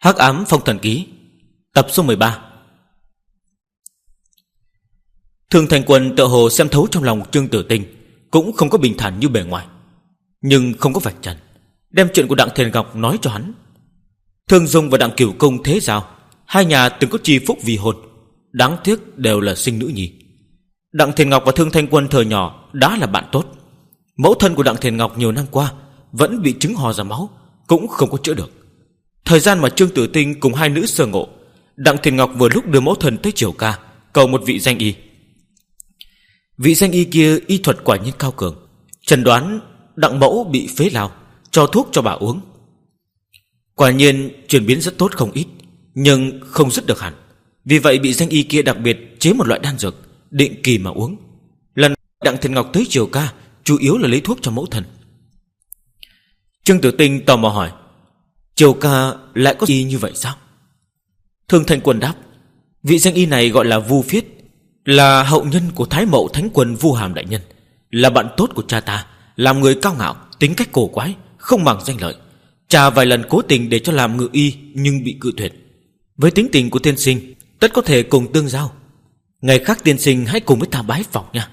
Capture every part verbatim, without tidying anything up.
Hắc ám phong thần ký tập số mười ba. Thương Thành Quân tự hồ xem thấu trong lòng Trương Tử Tinh, cũng không có bình thản như bề ngoài, nhưng không có vạch trần, đem chuyện của Đặng Thiền Ngọc nói cho hắn. Thương Dung và Đặng Cửu Công thế giao, hai nhà từng có chi phúc vì hôn, đáng tiếc đều là sinh nữ nhi. Đặng Thiền Ngọc và Thương Thanh Quân thời nhỏ đã là bạn tốt. Mẫu thân của Đặng Thiền Ngọc nhiều năm qua vẫn bị chứng ho ra máu, cũng không có chữa được. Thời gian mà Trương Tử Tinh cùng hai nữ sơ ngộ, Đặng Thiền Ngọc vừa lúc đưa mẫu thân tới Triều Ca cầu một vị danh y. Vị danh y kia y thuật quả nhiên cao cường, chẩn đoán Đặng mẫu bị phế lao, cho thuốc cho bà uống. Quả nhiên chuyển biến rất tốt không ít, nhưng không dứt được hẳn. Vì vậy vị danh y kia đặc biệt chế một loại đan dược định kỳ mà uống. Lần Đặng Thiền Ngọc tới Triều Ca chủ yếu là lấy thuốc cho mẫu thân. Trương Tử Tinh tò mò hỏi: Triều Ca lại có gì như vậy sao? Thương Thanh Quân đáp: vị danh y này gọi là Vu Phiết, là hậu nhân của Thái Mậu Thánh Quân Vu Hàm đại nhân, là bạn tốt của cha ta, làm người cao ngạo, tính cách cổ quái, không màng danh lợi. Cha vài lần cố tình để cho làm ngự y nhưng bị cự tuyệt. Với tính tình của tiên sinh, tất có thể cùng tương giao. Ngày khác tiên sinh hãy cùng với ta bái phỏng nha.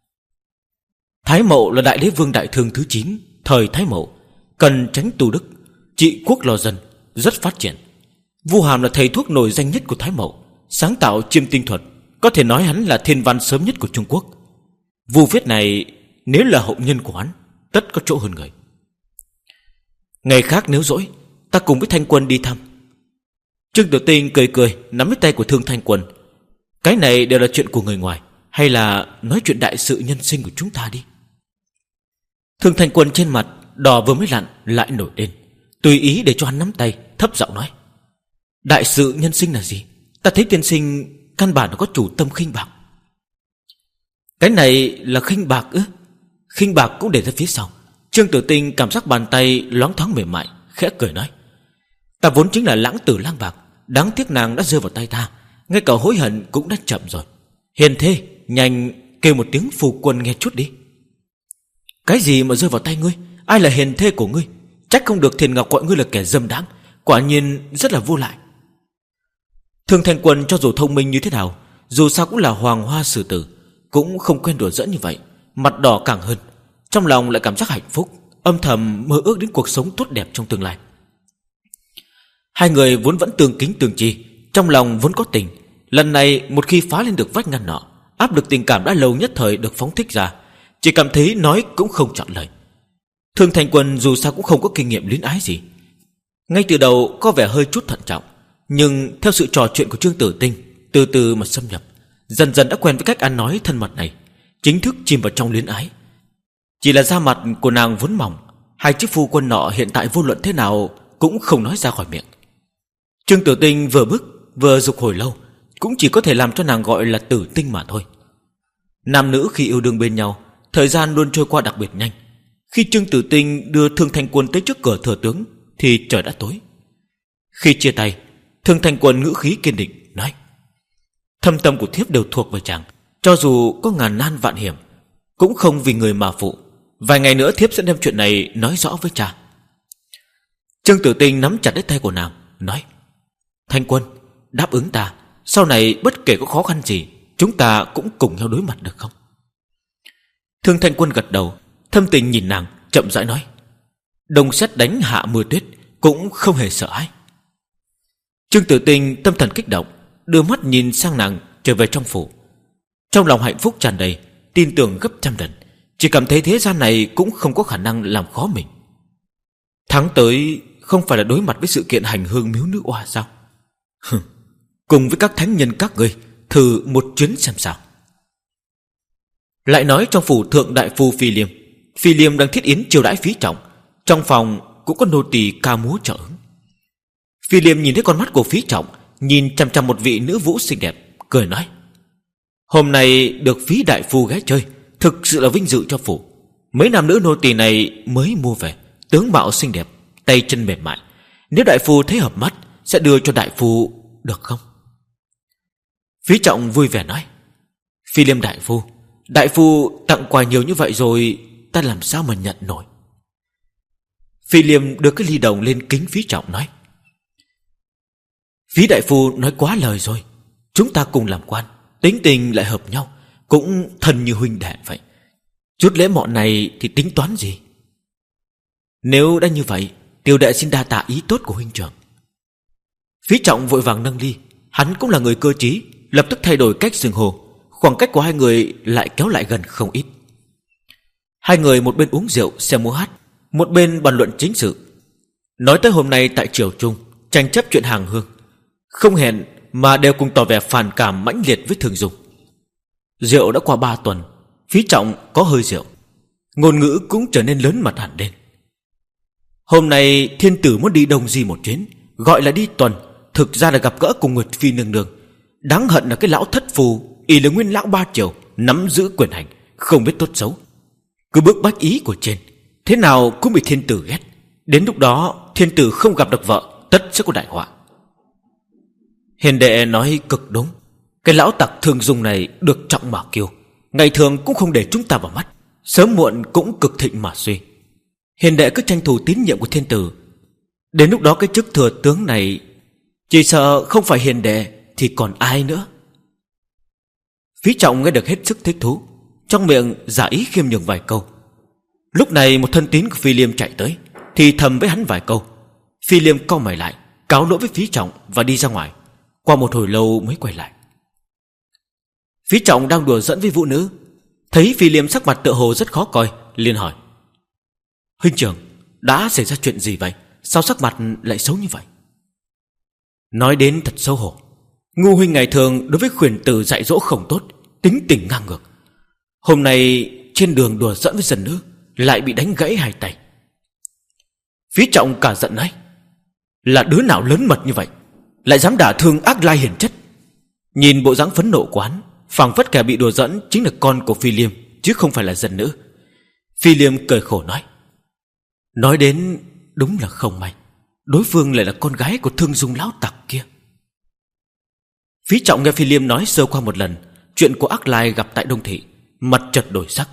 Thái Mậu là đại đế vương đại thương thứ chín thời Thái Mậu, cần tránh tu đức, trị quốc lo dân, rất phát triển. Vu Hàm là thầy thuốc nổi danh nhất của Thái Mậu, sáng tạo chiêm tinh thuật, có thể nói hắn là thiên văn sớm nhất của Trung Quốc. Vu Phiết này nếu là hậu nhân của hắn, tất có chỗ hơn người. Ngày khác nếu rỗi, ta cùng với Thanh Quân đi thăm. Trương Tử Tinh cười cười nắm lấy tay của Thương Thanh Quân: cái này đều là chuyện của người ngoài, hay là nói chuyện đại sự nhân sinh của chúng ta đi. Thương Thanh Quân trên mặt đỏ vừa mới lặn lại nổi lên, tùy ý để cho hắn nắm tay, thấp giọng nói: đại sự nhân sinh là gì? Ta thấy tiên sinh căn bản là có chủ tâm khinh bạc. Cái này là khinh bạc ư? Khinh bạc cũng để ra phía sau. Trương Tử Tinh cảm giác bàn tay loáng thoáng mềm mại, khẽ cười nói: ta vốn chính là lãng tử lang bạc, đáng tiếc nàng đã rơi vào tay ta, ngay cả hối hận cũng đã chậm rồi. Hiền thê, nhanh kêu một tiếng phu quân nghe chút đi. Cái gì mà rơi vào tay ngươi? Ai là hiền thê của ngươi? Trách không được Thiền Ngọc gọi ngươi là kẻ dâm đáng, quả nhiên rất là vô lại. Thương Thanh Quân cho dù thông minh như thế nào, dù sao cũng là hoàng hoa sử tử, cũng không quen đùa giỡn như vậy, mặt đỏ càng hơn, trong lòng lại cảm giác hạnh phúc, âm thầm mơ ước đến cuộc sống tốt đẹp trong tương lai. Hai người vốn vẫn tương kính tương chi, trong lòng vốn có tình. Lần này một khi phá lên được vách ngăn nọ, áp lực tình cảm đã lâu nhất thời được phóng thích ra, chỉ cảm thấy nói cũng không chọn lời. Thương Thanh Quân dù sao cũng không có kinh nghiệm luyến ái gì, ngay từ đầu có vẻ hơi chút thận trọng, nhưng theo sự trò chuyện của Trương Tử Tinh, từ từ mà xâm nhập, dần dần đã quen với cách ăn nói thân mật này, chính thức chìm vào trong luyến ái. Chỉ là da mặt của nàng vốn mỏng, hai chiếc phu quân nọ hiện tại vô luận thế nào cũng không nói ra khỏi miệng. Trương Tử Tinh vừa bức vừa dục hồi lâu, cũng chỉ có thể làm cho nàng gọi là Tử Tinh mà thôi. Nam nữ khi yêu đương bên nhau, thời gian luôn trôi qua đặc biệt nhanh. Khi Trương Tử Tinh đưa Thương Thanh Quân tới trước cửa thừa tướng thì trời đã tối. Khi chia tay, Thương Thanh Quân ngữ khí kiên định nói: thâm tâm của thiếp đều thuộc về chàng, cho dù có ngàn nan vạn hiểm, cũng không vì người mà phụ. Vài ngày nữa thiếp sẽ đem chuyện này nói rõ với cha. Trương Tử Tinh nắm chặt lấy tay của nàng, nói: Thanh Quân, đáp ứng ta, sau này bất kể có khó khăn gì, chúng ta cũng cùng nhau đối mặt được không? Thương Thanh Quân gật đầu, thâm tình nhìn nàng, chậm rãi nói: đông sét đánh hạ mưa tuyết, cũng không hề sợ hãi. Trương Tử Tinh tâm thần kích động, đưa mắt nhìn sang nàng trở về trong phủ. Trong lòng hạnh phúc tràn đầy, tin tưởng gấp trăm lần, chỉ cảm thấy thế gian này cũng không có khả năng làm khó mình. Tháng tới không phải là đối mặt với sự kiện hành hương miếu nữ oa sao? Hừm, cùng với các thánh nhân các ngươi thử một chuyến xem sao. Lại nói trong phủ thượng đại phu Phi Liêm, Phi Liêm đang thiết yến chiêu đãi Phí Trọng, trong phòng cũng có nô tỳ ca múa trợ ứng. Phi Liêm nhìn thấy con mắt của Phí Trọng nhìn chằm chằm một vị nữ vũ xinh đẹp, cười nói: hôm nay được Phí đại phu ghé chơi, thực sự là vinh dự cho phủ. Mấy nam nữ nô tỳ này mới mua về, tướng mạo xinh đẹp, tay chân mềm mại, nếu đại phu thấy hợp mắt sẽ đưa cho đại phu được không? Phí Trọng vui vẻ nói: Phi Liêm đại phu, đại phu tặng quà nhiều như vậy rồi, ta làm sao mà nhận nổi. Phi Liêm đưa cái ly đồng lên kính Phí Trọng nói: Phí đại phu nói quá lời rồi. Chúng ta cùng làm quan, tính tình lại hợp nhau, cũng thân như huynh đệ vậy. Chút lễ mọn này thì tính toán gì? Nếu đã như vậy, tiểu đệ xin đa tạ ý tốt của huynh trưởng. Phí Trọng vội vàng nâng ly. Hắn cũng là người cơ trí, lập tức thay đổi cách xưng hô. Khoảng cách của hai người lại kéo lại gần không ít. Hai người một bên uống rượu xem múa hát, một bên bàn luận chính sự. Nói tới hôm nay tại triều Trung tranh chấp chuyện hàng hương, không hẹn mà đều cùng tỏ vẻ phản cảm mãnh liệt với Thường Dung. Rượu đã qua ba tuần, Phí Trọng có hơi rượu, ngôn ngữ cũng trở nên lớn mật hẳn lên. Hôm nay thiên tử muốn đi Đông Di một chuyến, gọi là đi tuần, thực ra là gặp gỡ cùng Nguyệt Phi nương nương. Đáng hận là cái lão thất phù ỷ là nguyên lão ba triều, nắm giữ quyền hành, không biết tốt xấu, cứ bước bách ý của trên, thế nào cũng bị thiên tử ghét. Đến lúc đó thiên tử không gặp được vợ, tất sẽ có đại họa. Hiền đệ nói cực đúng. Cái lão tặc Thương Dung này được trọng mà kiêu, ngày thường cũng không để chúng ta vào mắt, sớm muộn cũng cực thịnh mà suy. Hiền đệ cứ tranh thủ tín nhiệm của thiên tử, đến lúc đó cái chức thừa tướng này chỉ sợ không phải hiền đệ thì còn ai nữa. Phí Trọng nghe được hết sức thích thú, trong miệng giả ý khiêm nhường vài câu. Lúc này một thân tín của Phi Liêm chạy tới, thì thầm với hắn vài câu. Phi Liêm cau mày lại, cáo lỗi với Phí Trọng và đi ra ngoài. Qua một hồi lâu mới quay lại. Phí Trọng đang đùa giỡn với vũ nữ, thấy Phi Liêm sắc mặt tựa hồ rất khó coi, liền hỏi: huynh trưởng, đã xảy ra chuyện gì vậy? Sao sắc mặt lại xấu như vậy? Nói đến thật xấu hổ. Ngu huynh ngày thường đối với khuyển tử dạy dỗ không tốt, tính tình ngang ngược. Hôm nay trên đường đùa giỡn với dân nữ, lại bị đánh gãy hai tay. Phí Trọng cả giận nói: là đứa nào lớn mật như vậy, lại dám đả thương ác lai hiền chất? Nhìn bộ dáng phẫn nộ của hắn, phảng phất kẻ bị đùa giỡn chính là con của Phi Liêm, chứ không phải là dân nữ. Phi Liêm cười khổ nói: nói đến đúng là không may, đối phương lại là con gái của Thương Dung lão tặc kia. Phí Trọng nghe Phi Liêm nói sơ qua một lần chuyện của ác lai gặp tại Đông Thị, mặt chợt đổi sắc.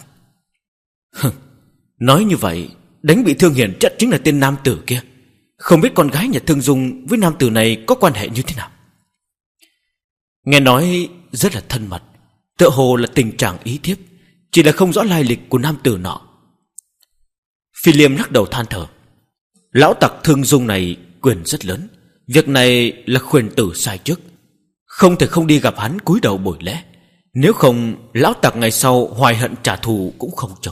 Nói như vậy, đánh bị thương hiển chất chính là tên nam tử kia. Không biết con gái nhà Thương Dung với nam tử này có quan hệ như thế nào? Nghe nói rất là thân mật, tựa hồ là tình trạng ý thiếp, chỉ là không rõ lai lịch của nam tử nọ. Phi Liêm lắc đầu than thở: lão tặc Thương Dung này quyền rất lớn, việc này là khuyển tử sai trước, không thể không đi gặp hắn cúi đầu bồi lễ. Nếu không, lão tặc ngày sau hoài hận trả thù cũng không chừng.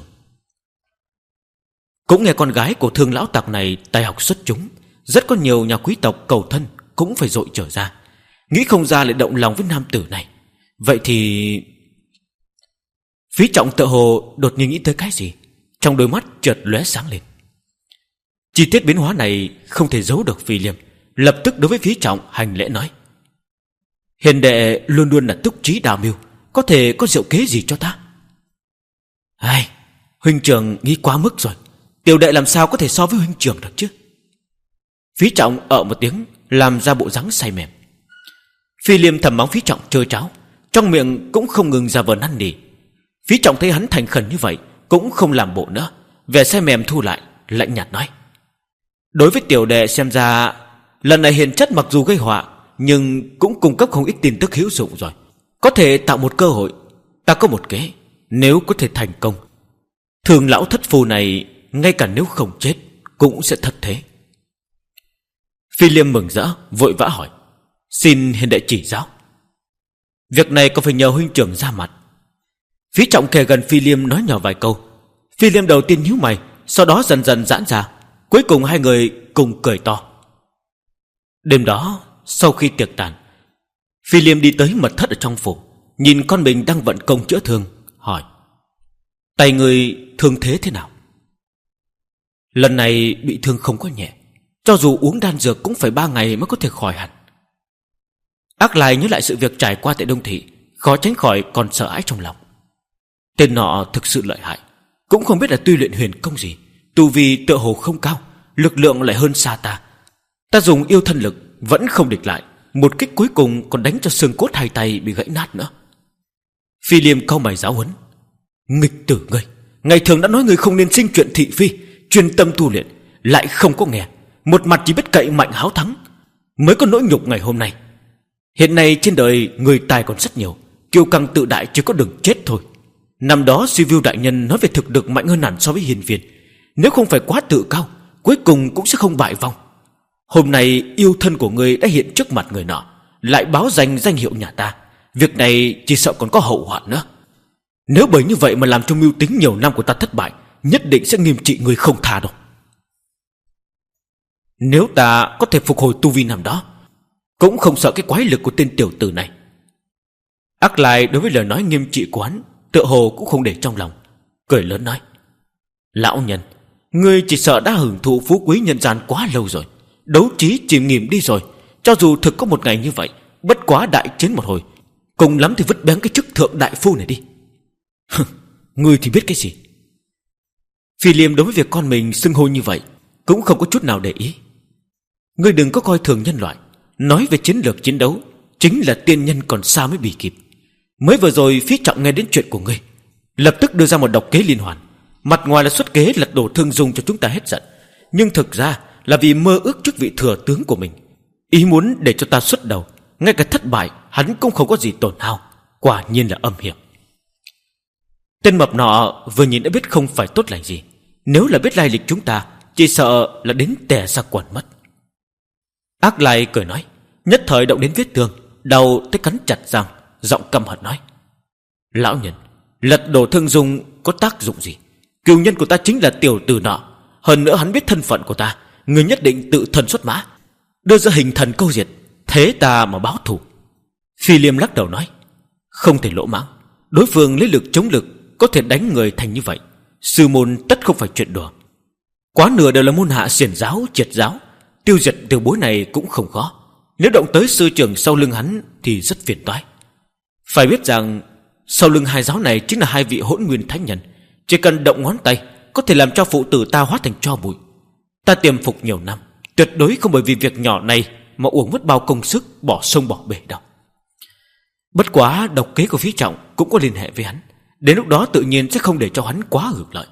Cũng nghe con gái của Thương lão tặc này tài học xuất chúng, rất có nhiều nhà quý tộc cầu thân cũng phải dội trở ra. Nghĩ không ra lại động lòng với nam tử này. Vậy thì... Phí Trọng tựa hồ đột nhiên nghĩ tới cái gì, trong đôi mắt chợt lóe sáng lên. Chi tiết biến hóa này không thể giấu được Phi Liêm, lập tức đối với Phí Trọng hành lễ nói: hiền đệ luôn luôn là túc trí đào mưu, có thể có diệu kế gì cho ta? Ai, huynh trưởng nghĩ quá mức rồi, tiểu đệ làm sao có thể so với huynh trưởng được chứ? Phí Trọng ở một tiếng, làm ra bộ dáng say mềm. Phi Liêm thầm mắng Phí Trọng chơi cháo, trong miệng cũng không ngừng ra vờ năn nỉ. Phí Trọng thấy hắn thành khẩn như vậy, cũng không làm bộ nữa, vẻ say mềm thu lại, lạnh nhạt nói: đối với tiểu đệ xem ra lần này hiền chất mặc dù gây họa, nhưng cũng cung cấp không ít tin tức hữu dụng rồi, có thể tạo một cơ hội. Ta có một kế, nếu có thể thành công, thường lão thất phù này ngay cả nếu không chết cũng sẽ thất thế. Phi Liêm mừng rỡ vội vã hỏi: xin hiền đệ chỉ giáo. Việc này có phải nhờ huynh trưởng ra mặt. Phí Trọng kề gần Phi Liêm nói nhỏ vài câu. Phi Liêm đầu tiên nhíu mày, sau đó dần dần giãn ra, cuối cùng hai người cùng cười to. Đêm đó sau khi tiệc tàn, Phi Liêm đi tới mật thất ở trong phủ, nhìn con mình đang vận công chữa thương, hỏi: tay người thương thế thế nào? Lần này bị thương không có nhẹ, cho dù uống đan dược cũng phải ba ngày mới có thể khỏi hẳn. Ác Lai nhớ lại sự việc trải qua tại Đông Thị, khó tránh khỏi còn sợ hãi trong lòng. Tên nọ thực sự lợi hại, cũng không biết là tu luyện huyền công gì, tu vi tựa hồ không cao, lực lượng lại hơn xa ta. Ta dùng yêu thân lực vẫn không địch lại, một kích cuối cùng còn đánh cho xương cốt hai tay bị gãy nát nữa. Phi Liêm cau mày giáo huấn: nghịch tử ngươi, ngày thường đã nói ngươi không nên sinh chuyện thị phi, chuyên tâm tu luyện, lại không có nghe, một mặt chỉ biết cậy mạnh háo thắng. mới có nỗi nhục ngày hôm nay. Hiện nay trên đời người tài còn rất nhiều, kiêu căng tự đại chỉ có đường chết thôi. Năm đó Suy Viu đại nhân nói về thực lực mạnh hơn hẳn so với Hiên Viên, nếu không phải quá tự cao, cuối cùng cũng sẽ không bại vong. Hôm nay yêu thân của ngươi đã hiện trước mặt người nọ, lại báo danh danh hiệu nhà ta, việc này chỉ sợ còn có hậu hoạn nữa. Nếu bởi như vậy mà làm cho mưu tính nhiều năm của ta thất bại, nhất định sẽ nghiêm trị ngươi không tha đâu. Nếu ta có thể phục hồi tu vi năm đó, cũng không sợ cái quái lực của tên tiểu tử này. Ác Lai đối với lời nói nghiêm trị của hắn tựa hồ cũng không để trong lòng, cười lớn nói: Lão nhân, ngươi chỉ sợ đã hưởng thụ phú quý nhân gian quá lâu rồi, đấu trí chìm nghỉm đi rồi. Cho dù thực có một ngày như vậy, bất quá đại chiến một hồi, cùng lắm thì vứt bén cái chức thượng đại phu này đi. Ngươi thì biết cái gì? Phi Liêm đối với việc con mình xưng hô như vậy cũng không có chút nào để ý. Ngươi đừng có coi thường nhân loại. Nói về chiến lược chiến đấu, chính là tiên nhân còn xa mới bị kịp. Mới vừa rồi Phí Trọng nghe đến chuyện của ngươi, lập tức đưa ra một độc kế liên hoàn. Mặt ngoài là xuất kế lật đổ Thương Dung cho chúng ta hết giận, nhưng thực ra là vì mơ ước chức vị thừa tướng của mình, ý muốn để cho ta xuất đầu. Ngay cả thất bại hắn cũng không có gì tổn hao. Quả nhiên là âm hiểm. Tên mập nọ vừa nhìn đã biết không phải tốt lành gì. Nếu là biết lai lịch chúng ta, chỉ sợ là đến tè ra quần mất. Ác Lai cười nói, nhất thời động đến vết thương, đầu tới cắn chặt răng, giọng căm hận nói: Lão nhân, lật đổ Thương Dung có tác dụng gì? Cừu nhân của ta chính là tiểu tử nọ. Hơn nữa hắn biết thân phận của ta, người nhất định tự thân xuất mã, đưa ra hình thần câu diệt, thế ta mà báo thù. Phi Liêm lắc đầu nói: Không thể lỗ mãng. Đối phương lấy lực chống lực, có thể đánh người thành như vậy, sư môn tất không phải chuyện đùa. Quá nửa đều là môn hạ xiển giáo, triệt giáo, tiêu diệt tiểu bối này cũng không khó. Nếu động tới sư trưởng sau lưng hắn thì rất phiền toái. Phải biết rằng sau lưng hai giáo này chính là hai vị hỗn nguyên thánh nhân, chỉ cần động ngón tay có thể làm cho phụ tử ta hóa thành tro bụi. Ta tiềm phục nhiều năm, tuyệt đối không bởi vì việc nhỏ này mà uổng mất bao công sức, bỏ sông bỏ bể đâu. Bất quá độc kế của Phí Trọng cũng có liên hệ với hắn, đến lúc đó tự nhiên sẽ không để cho hắn quá hưởng lợi.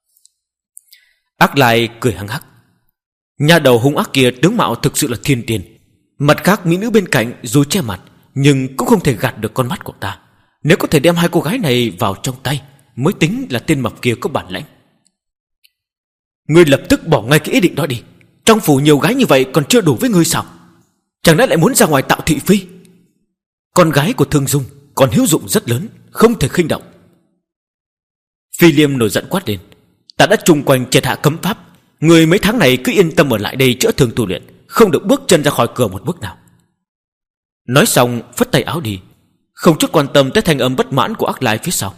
Ác Lai cười hăng hắc: Nhà đầu hung ác kia tướng mạo thực sự là thiên tiên. Mặt khác mỹ nữ bên cạnh dù che mặt, nhưng cũng không thể gạt được con mắt của ta. Nếu có thể đem hai cô gái này vào trong tay, mới tính là tên mập kia có bản lãnh. Ngươi lập tức bỏ ngay cái ý định đó đi. Trong phủ nhiều gái như vậy còn chưa đủ với ngươi sao? Chẳng lẽ lại muốn ra ngoài tạo thị phi? Con gái của Thương Dung còn hữu dụng rất lớn, không thể khinh động. Phi Liêm nổi giận quát lên: Ta đã chung quanh triệt hạ cấm pháp, người mấy tháng này cứ yên tâm ở lại đây chữa thương tu luyện, không được bước chân ra khỏi cửa một bước nào. Nói xong phất tay áo đi, không chút quan tâm tới thanh âm bất mãn của Ác Lai phía sau.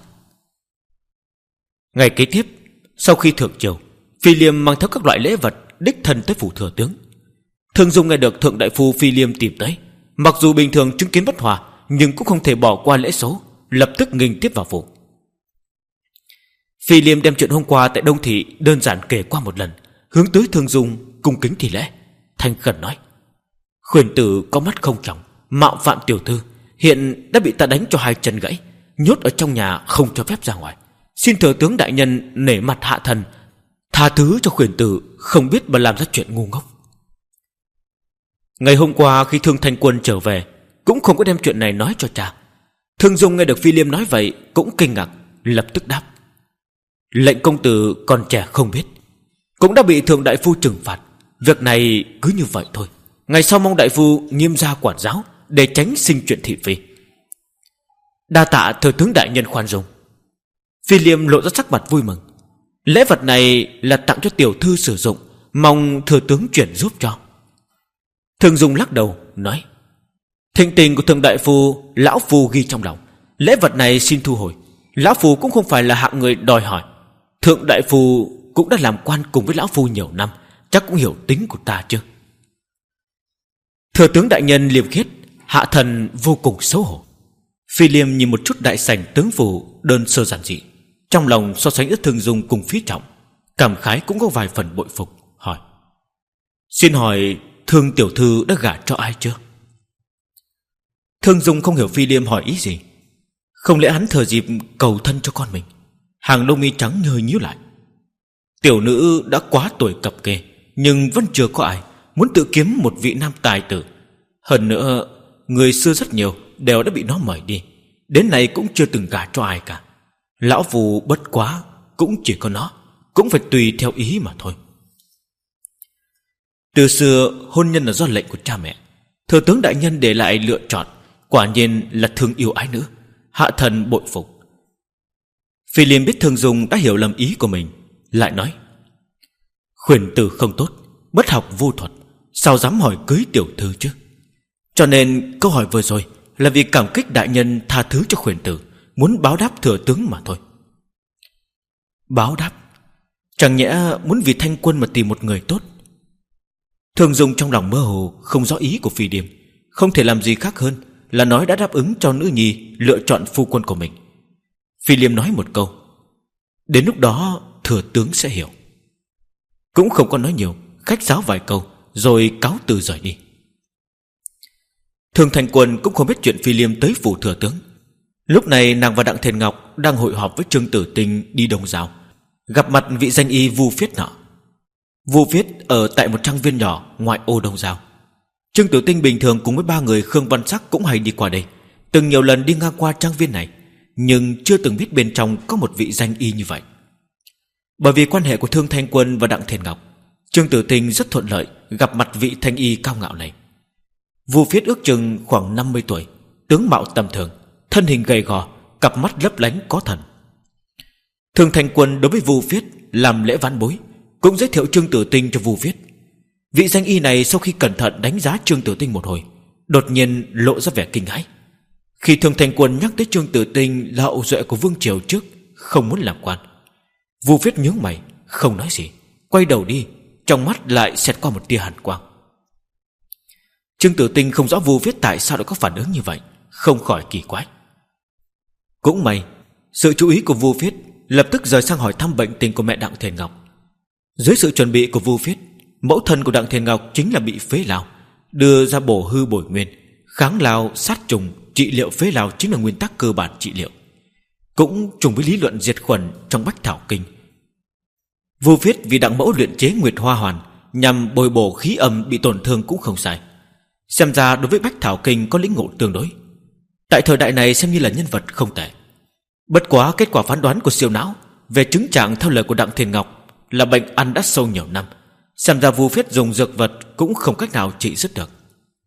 Ngày kế tiếp, sau khi thượng triều, Phi Liêm mang theo các loại lễ vật đích thân tới phủ thừa tướng. Thương Dung nghe được thượng đại phu Phi Liêm tìm tới, mặc dù bình thường chứng kiến bất hòa, nhưng cũng không thể bỏ qua lễ số, lập tức nghênh tiếp vào phủ. Phi Liêm đem chuyện hôm qua tại Đông Thị đơn giản kể qua một lần, hướng tới Thương Dung cung kính thi lễ, thành khẩn nói: Khuyển tử có mắt không tròng, mạo phạm tiểu thư, hiện đã bị ta đánh cho hai chân gãy, nhốt ở trong nhà không cho phép ra ngoài. Xin thừa tướng đại nhân nể mặt hạ thần, tha thứ cho khuyển tử không biết mà làm ra chuyện ngu ngốc. Ngày hôm qua khi Thương Thanh Quân trở về, cũng không có đem chuyện này nói cho cha. Thương Dung nghe được Phi Liêm nói vậy cũng kinh ngạc, lập tức đáp: Lệnh công tử còn trẻ không biết, cũng đã bị thượng đại phu trừng phạt. Việc này cứ như vậy thôi, ngày sau mong đại phu nghiêm gia quản giáo, để tránh sinh chuyện thị phi. Đa tạ thừa tướng đại nhân khoan dung. Phi Liêm lộ ra sắc mặt vui mừng. Lễ vật này là tặng cho tiểu thư sử dụng, mong thừa tướng chuyển giúp cho. Thương Dung lắc đầu nói: Thịnh tình của thượng đại phu lão phu ghi trong lòng, lễ vật này xin thu hồi. Lão phu cũng không phải là hạng người đòi hỏi. Thượng đại phu cũng đã làm quan cùng với lão phu nhiều năm, chắc cũng hiểu tính của ta chứ. Thừa tướng đại nhân liêm khiết, hạ thần vô cùng xấu hổ. Phi Liêm nhìn một chút đại sảnh tướng phủ đơn sơ giản dị, trong lòng so sánh giữa Thương Dung cùng Phí Trọng, cảm khái cũng có vài phần bội phục, hỏi: Xin hỏi Thương tiểu thư đã gả cho ai chưa? Thương Dung không hiểu Phi Liêm hỏi ý gì. Không lẽ hắn thừa dịp cầu thân cho con mình? Hàng lông mi trắng nhhơi nhíu lại. Tiểu nữ đã quá tuổi cập kê, nhưng vẫn chưa có ai muốn tự kiếm một vị nam tài tử, Hơn nữa, người xưa rất nhiều đều đã bị nó mời đi, đến nay cũng chưa từng gả cho ai cả. Lão Phù bất quá cũng chỉ có nó, cũng phải tùy theo ý mà thôi. Từ xưa hôn nhân là do lệnh của cha mẹ, thừa tướng đại nhân để lại lựa chọn, quả nhiên là thương yêu ái nữ, hạ thần bội phục. Phi Liêm biết Thương Dung đã hiểu lầm ý của mình, lại nói: Khuyển tử không tốt, bất học vô thuật, sao dám hỏi cưới tiểu thư chứ? Cho nên câu hỏi vừa rồi là vì cảm kích đại nhân tha thứ cho khuyển tử, muốn báo đáp thừa tướng mà thôi. Báo đáp? Chẳng nhẽ muốn vì Thanh Quân mà tìm một người tốt? Thương Dung trong lòng mơ hồ, không rõ ý của Phi Liêm, không thể làm gì khác hơn là nói đã đáp ứng cho nữ nhi lựa chọn phu quân của mình. Phi Liêm nói một câu: Đến lúc đó thừa tướng sẽ hiểu. Cũng không có nói nhiều, khách sáo vài câu rồi cáo từ rời đi. Thường Thành Quân cũng không biết chuyện Phi Liêm tới phủ thừa tướng. Lúc này nàng và Đặng Thiền Ngọc đang hội họp với Trương Tử Tinh đi Đông Giao, gặp mặt vị danh y Vu Phiết nọ. Vu Phiết ở tại một trang viên nhỏ ngoại ô Đông Giao. Trương Tử Tinh bình thường cùng với ba người Khương Văn Sắc cũng hay đi qua đây, từng nhiều lần đi ngang qua trang viên này, nhưng chưa từng biết bên trong có một vị danh y như vậy. Bởi vì quan hệ của Thương Thanh Quân và Đặng Thiền Ngọc, Trương Tử Tinh rất thuận lợi gặp mặt vị thanh y cao ngạo này. Vu Phiết ước chừng khoảng năm mươi tuổi, tướng mạo tầm thường, thân hình gầy gò, cặp mắt lấp lánh có thần. Thương Thanh Quân đối với Vu Phiết làm lễ vãn bối, cũng giới thiệu Trương Tử Tinh cho Vu Phiết. Vị danh y này sau khi cẩn thận đánh giá Trương Tử Tinh một hồi, đột nhiên lộ ra vẻ kinh hãi. Khi Thương Thanh Quân nhắc tới Trương Tử Tinh là hậu duệ của vương triều trước, không muốn làm quan, Vu Phiết nhướng mày, không nói gì, quay đầu đi, trong mắt lại xẹt qua một tia hàn quang. Trương Tử Tinh không rõ Vu Phiết tại sao lại có phản ứng như vậy, không khỏi kỳ quái. Cũng may, sự chú ý của Vu Phiết lập tức rời sang hỏi thăm bệnh tình của mẹ Đặng Thiền Ngọc. Dưới sự chuẩn bị của Vu Phiết, mẫu thân của Đặng Thiền Ngọc chính là bị phế lao, đưa ra bổ hư bồi nguyên, kháng lao sát trùng, trị liệu phế lao chính là nguyên tắc cơ bản trị liệu, cũng trùng với lý luận diệt khuẩn trong Bách Thảo Kinh. Vu Phiết vì Đặng mẫu luyện chế Nguyệt Hoa Hoàn nhằm bồi bổ khí âm bị tổn thương cũng không sai, xem ra đối với Bách Thảo Kinh có lĩnh ngộ tương đối, tại thời đại này xem như là nhân vật không tệ. Bất quá kết quả phán đoán của siêu não về chứng trạng theo lời của Đặng Thiền Ngọc là bệnh ăn đã sâu nhiều năm, xem ra Vu Phiết dùng dược vật cũng không cách nào trị dứt được.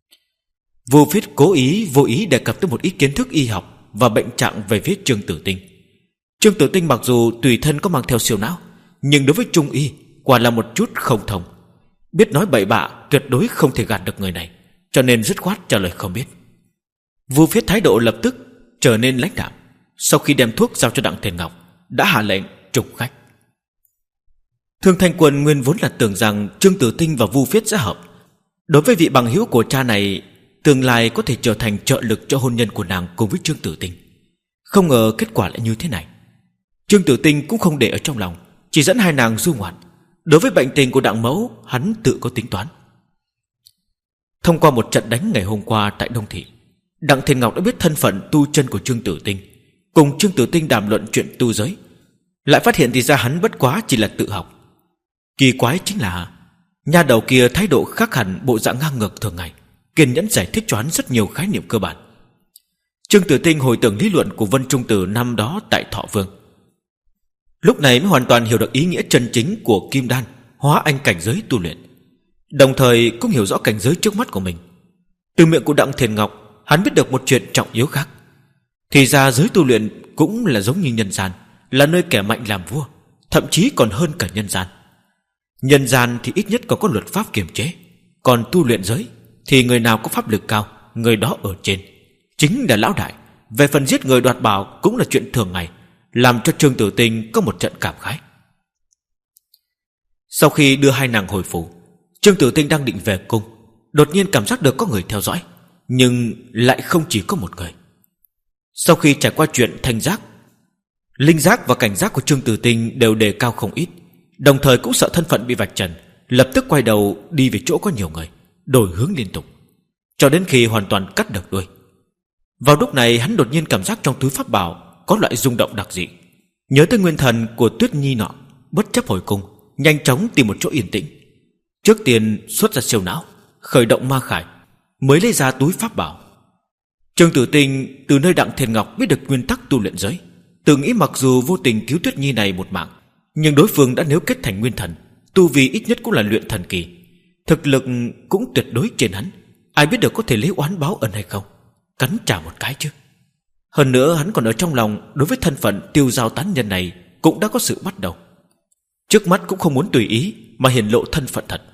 Vu Phiết cố ý vô ý đề cập tới một ít kiến thức y học và bệnh trạng về phía Trương Tử Tinh. Trương Tử Tinh mặc dù tùy thân có mang theo siêu não, nhưng đối với trung y quả là một chút không thông, biết nói bậy bạ, tuyệt đối không thể gạt được người này, cho nên dứt khoát trả lời không biết. Vu Phiết thái độ lập tức trở nên lãnh đạm, sau khi đem thuốc giao cho Đặng Thiền Ngọc, đã hạ lệnh trục khách. Thương Thanh Quân nguyên vốn là tưởng rằng Trương Tử Tinh và Vu Phiết sẽ hợp. Đối với vị bằng hữu của cha này, tương lai có thể trở thành trợ lực cho hôn nhân của nàng cùng với Trương Tử Tinh. Không ngờ kết quả lại như thế này. Trương Tử Tinh cũng không để ở trong lòng, chỉ dẫn hai nàng du ngoạn. Đối với bệnh tình của Đặng mẫu, hắn tự có tính toán. Thông qua một trận đánh ngày hôm qua tại Đông Thị, Đặng Thiền Ngọc đã biết thân phận tu chân của Trương Tử Tinh, cùng Trương Tử Tinh đàm luận chuyện tu giới, lại phát hiện thì ra hắn bất quá chỉ là tự học. Kỳ quái chính là nha đầu kia thái độ khác hẳn bộ dạng ngang ngược thường ngày, kiên nhẫn giải thích cho hắn rất nhiều khái niệm cơ bản. Trương Tử Tinh hồi tưởng lý luận của Vân Trung Tử năm đó tại Thọ Vương, lúc này mới hoàn toàn hiểu được ý nghĩa chân chính của kim đan hóa anh cảnh giới tu luyện, đồng thời cũng hiểu rõ cảnh giới trước mắt của mình. Từ miệng của Đặng Thiền Ngọc, hắn biết được một chuyện trọng yếu khác. Thì ra giới tu luyện cũng là giống như nhân gian, là nơi kẻ mạnh làm vua, thậm chí còn hơn cả nhân gian. Nhân gian thì ít nhất còn có luật pháp kiềm chế, còn tu luyện giới thì người nào có pháp lực cao, người đó ở trên, chính là lão đại. Về phần giết người đoạt bảo cũng là chuyện thường ngày, làm cho Trương Tử Tinh có một trận cảm khái. Sau khi đưa hai nàng hồi phủ, Trương Tử Tinh đang định về cung, đột nhiên cảm giác được có người theo dõi, nhưng lại không chỉ có một người. Sau khi trải qua chuyện thanh giác, linh giác và cảnh giác của Trương Tử Tinh đều đề cao không ít, đồng thời cũng sợ thân phận bị vạch trần, lập tức quay đầu đi về chỗ có nhiều người, đổi hướng liên tục, cho đến khi hoàn toàn cắt được đuôi. Vào lúc này hắn đột nhiên cảm giác trong túi pháp bảo có loại rung động đặc dị, nhớ tới nguyên thần của Tuyết Nhi nọ, bất chấp hồi cung, nhanh chóng tìm một chỗ yên tĩnh. Trước tiên xuất ra siêu não, khởi động ma khải, mới lấy ra túi pháp bảo. Trương Tử Tinh từ nơi Đặng Thiên Ngọc biết được nguyên tắc tu luyện giới, tự nghĩ mặc dù vô tình cứu Tuyết Nhi này một mạng, nhưng đối phương đã nếu kết thành nguyên thần, tu vi ít nhất cũng là luyện thần kỳ, thực lực cũng tuyệt đối trên hắn. Ai biết được có thể lấy oán báo ân hay không, cắn trả một cái chứ. Hơn nữa hắn còn ở trong lòng đối với thân phận tiêu giao tán nhân này cũng đã có sự bắt đầu. Trước mắt cũng không muốn tùy ý mà hiển lộ thân phận thật.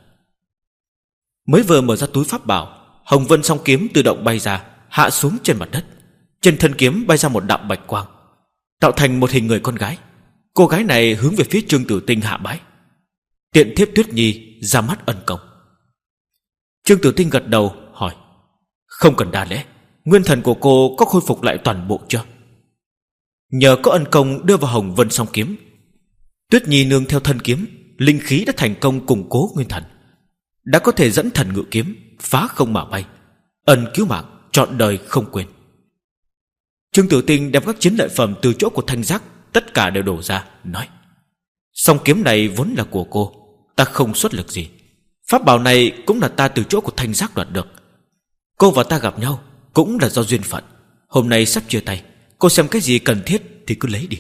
Mới vừa mở ra túi pháp bảo, Hồng Vân song kiếm tự động bay ra, hạ xuống trên mặt đất. Trên thân kiếm bay ra một đạo bạch quang, tạo thành một hình người con gái. Cô gái này hướng về phía Trương Tử Tinh hạ bái. Tiện thiếp Tuyết Nhi ra mắt ân công. Trương Tử Tinh gật đầu hỏi: Không cần đa lễ, nguyên thần của cô có khôi phục lại toàn bộ chưa? Nhờ có ân công đưa vào Hồng Vân song kiếm, Tuyết Nhi nương theo thân kiếm, linh khí đã thành công củng cố nguyên thần, đã có thể dẫn thần ngự kiếm, phá không mà bay. Ân cứu mạng trọn đời không quên. Trương Tử Tinh đem các chiến lợi phẩm từ chỗ của Thanh Giác tất cả đều đổ ra, nói: Song kiếm này vốn là của cô, ta không xuất lực gì. Pháp bảo này cũng là ta từ chỗ của Thanh Giác đoạt được. Cô và ta gặp nhau cũng là do duyên phận. Hôm nay sắp chia tay, cô xem cái gì cần thiết thì cứ lấy đi.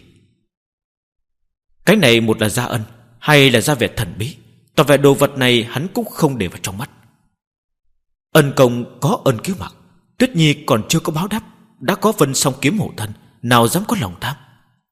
Cái này một là gia ân, hay là gia vẻ thần bí, tỏ vẻ đồ vật này hắn cũng không để vào trong mắt. Ân công có ân cứu mạng, Tuyết Nhi còn chưa có báo đáp, đã có Vân song kiếm hộ thân, nào dám có lòng tham.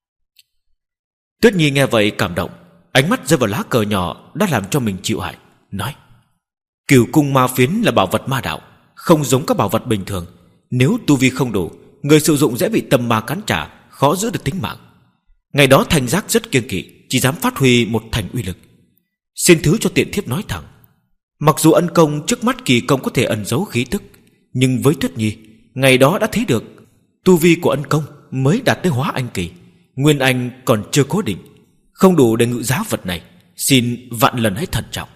Tuyết Nhi nghe vậy cảm động, ánh mắt rơi vào lá cờ nhỏ đã làm cho mình chịu hại, nói: Cửu cung ma phiến là bảo vật ma đạo, không giống các bảo vật bình thường. Nếu tu vi không đủ, người sử dụng dễ bị tâm ma cắn trả, khó giữ được tính mạng. Ngày đó Thanh Giác rất kiêng kỵ, chỉ dám phát huy một thành uy lực. Xin thứ cho tiện thiếp nói thẳng, mặc dù ân công trước mắt kỳ công có thể ẩn giấu khí tức, nhưng với Tuyết Nhi, ngày đó đã thấy được tu vi của ân công mới đạt tới hóa anh kỳ, nguyên anh còn chưa cố định, không đủ để ngự giá vật này. Xin vạn lần hãy thận trọng.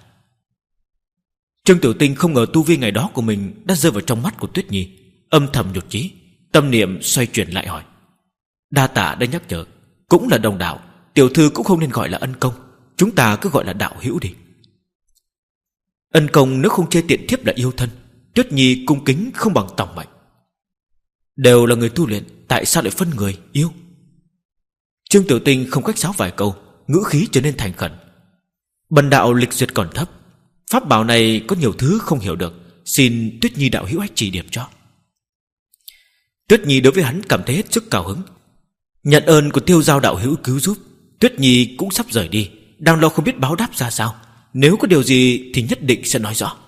Trương Tử Tinh không ngờ tu vi ngày đó của mình đã rơi vào trong mắt của Tuyết Nhi, âm thầm nhụt chí, tâm niệm xoay chuyển lại hỏi: Đa tạ đã nhắc nhở, cũng là đồng đạo, tiểu thư cũng không nên gọi là ân công, chúng ta cứ gọi là đạo hữu đi. Ân công nếu không chê tiện thiếp là yêu thân, Tuyết Nhi cung kính không bằng tòng mệnh. Đều là người tu luyện, tại sao lại phân người yêu? Trương Tử Tinh không khách sáo vài câu, ngữ khí trở nên thành khẩn. Bần đạo lịch duyệt còn thấp, pháp bảo này có nhiều thứ không hiểu được, xin Tuyết Nhi đạo hữu hãy chỉ điểm cho. Tuyết Nhi đối với hắn cảm thấy hết sức cao hứng, nhận ơn của tiêu giao đạo hữu cứu giúp. Tuyết Nhi cũng sắp rời đi, đang lo không biết báo đáp ra sao, nếu có điều gì thì nhất định sẽ nói rõ.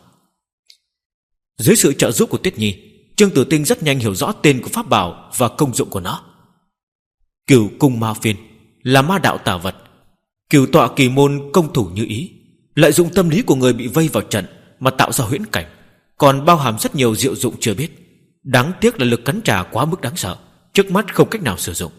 Dưới sự trợ giúp của Tuyết Nhi, Trương Tử Tinh rất nhanh hiểu rõ tên của pháp bảo và công dụng của nó. Cửu cung ma phiên là ma đạo tà vật, cửu tọa kỳ môn công thủ như ý, lợi dụng tâm lý của người bị vây vào trận mà tạo ra huyễn cảnh, còn bao hàm rất nhiều diệu dụng chưa biết. Đáng tiếc là lực cắn trả quá mức đáng sợ, trước mắt không cách nào sử dụng.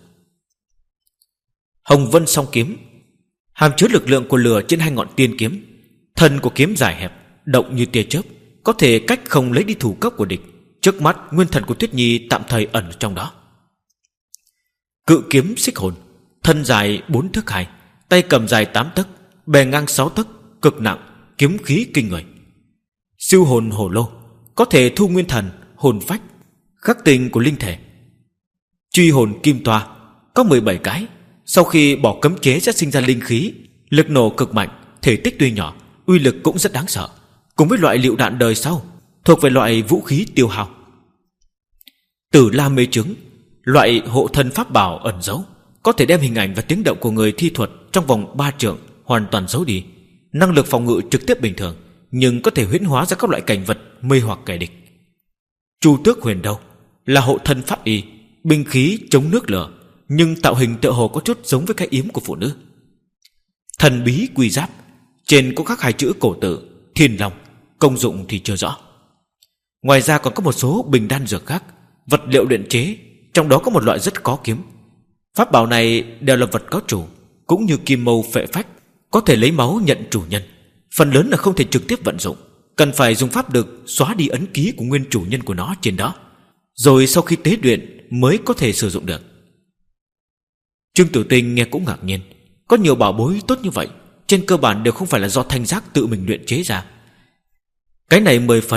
Hồng Vân song kiếm hàm chứa lực lượng của lửa trên hai ngọn tiên kiếm. Thân của kiếm dài hẹp, động như tia chớp, có thể cách không lấy đi thủ cấp của địch. Trước mắt nguyên thần của Tuyết Nhi tạm thời ẩn trong đó. Cự kiếm xích hồn, thân dài bốn thước hai, tay cầm dài tám tấc, bề ngang sáu tấc, cực nặng, kiếm khí kinh người. Siêu hồn hồ lô, có thể thu nguyên thần, hồn phách, khắc tinh của linh thể. Truy hồn kim toa, có mười bảy cái, sau khi bỏ cấm chế sẽ sinh ra linh khí, lực nổ cực mạnh, thể tích tuy nhỏ, uy lực cũng rất đáng sợ, cùng với loại lựu đạn đời sau, thuộc về loại vũ khí tiêu hao. Tử la mê trứng, loại hộ thân pháp bảo ẩn giấu, có thể đem hình ảnh và tiếng động của người thi thuật trong vòng ba trượng hoàn toàn giấu đi. Năng lực phòng ngự trực tiếp bình thường, nhưng có thể huyễn hóa ra các loại cảnh vật mê hoặc kẻ địch. Chu tước huyền đâu là hộ thân pháp y, binh khí chống nước lửa, nhưng tạo hình tựa hồ có chút giống với cái yếm của phụ nữ. Thần bí quy giáp, trên có khắc hai chữ cổ tự Thiên Long, công dụng thì chưa rõ. Ngoài ra còn có một số bình đan dược khác, vật liệu luyện chế, trong đó có một loại rất có kiếm. Pháp bảo này đều là vật có chủ, cũng như kim mâu phệ phách, có thể lấy máu nhận chủ nhân. Phần lớn là không thể trực tiếp vận dụng, cần phải dùng pháp lực xóa đi ấn ký của nguyên chủ nhân của nó trên đó, rồi sau khi tế luyện mới có thể sử dụng được. Trương Tử Tinh nghe cũng ngạc nhiên, có nhiều bảo bối tốt như vậy, trên cơ bản đều không phải là do Thanh Giác tự mình luyện chế ra. Cái này mười phần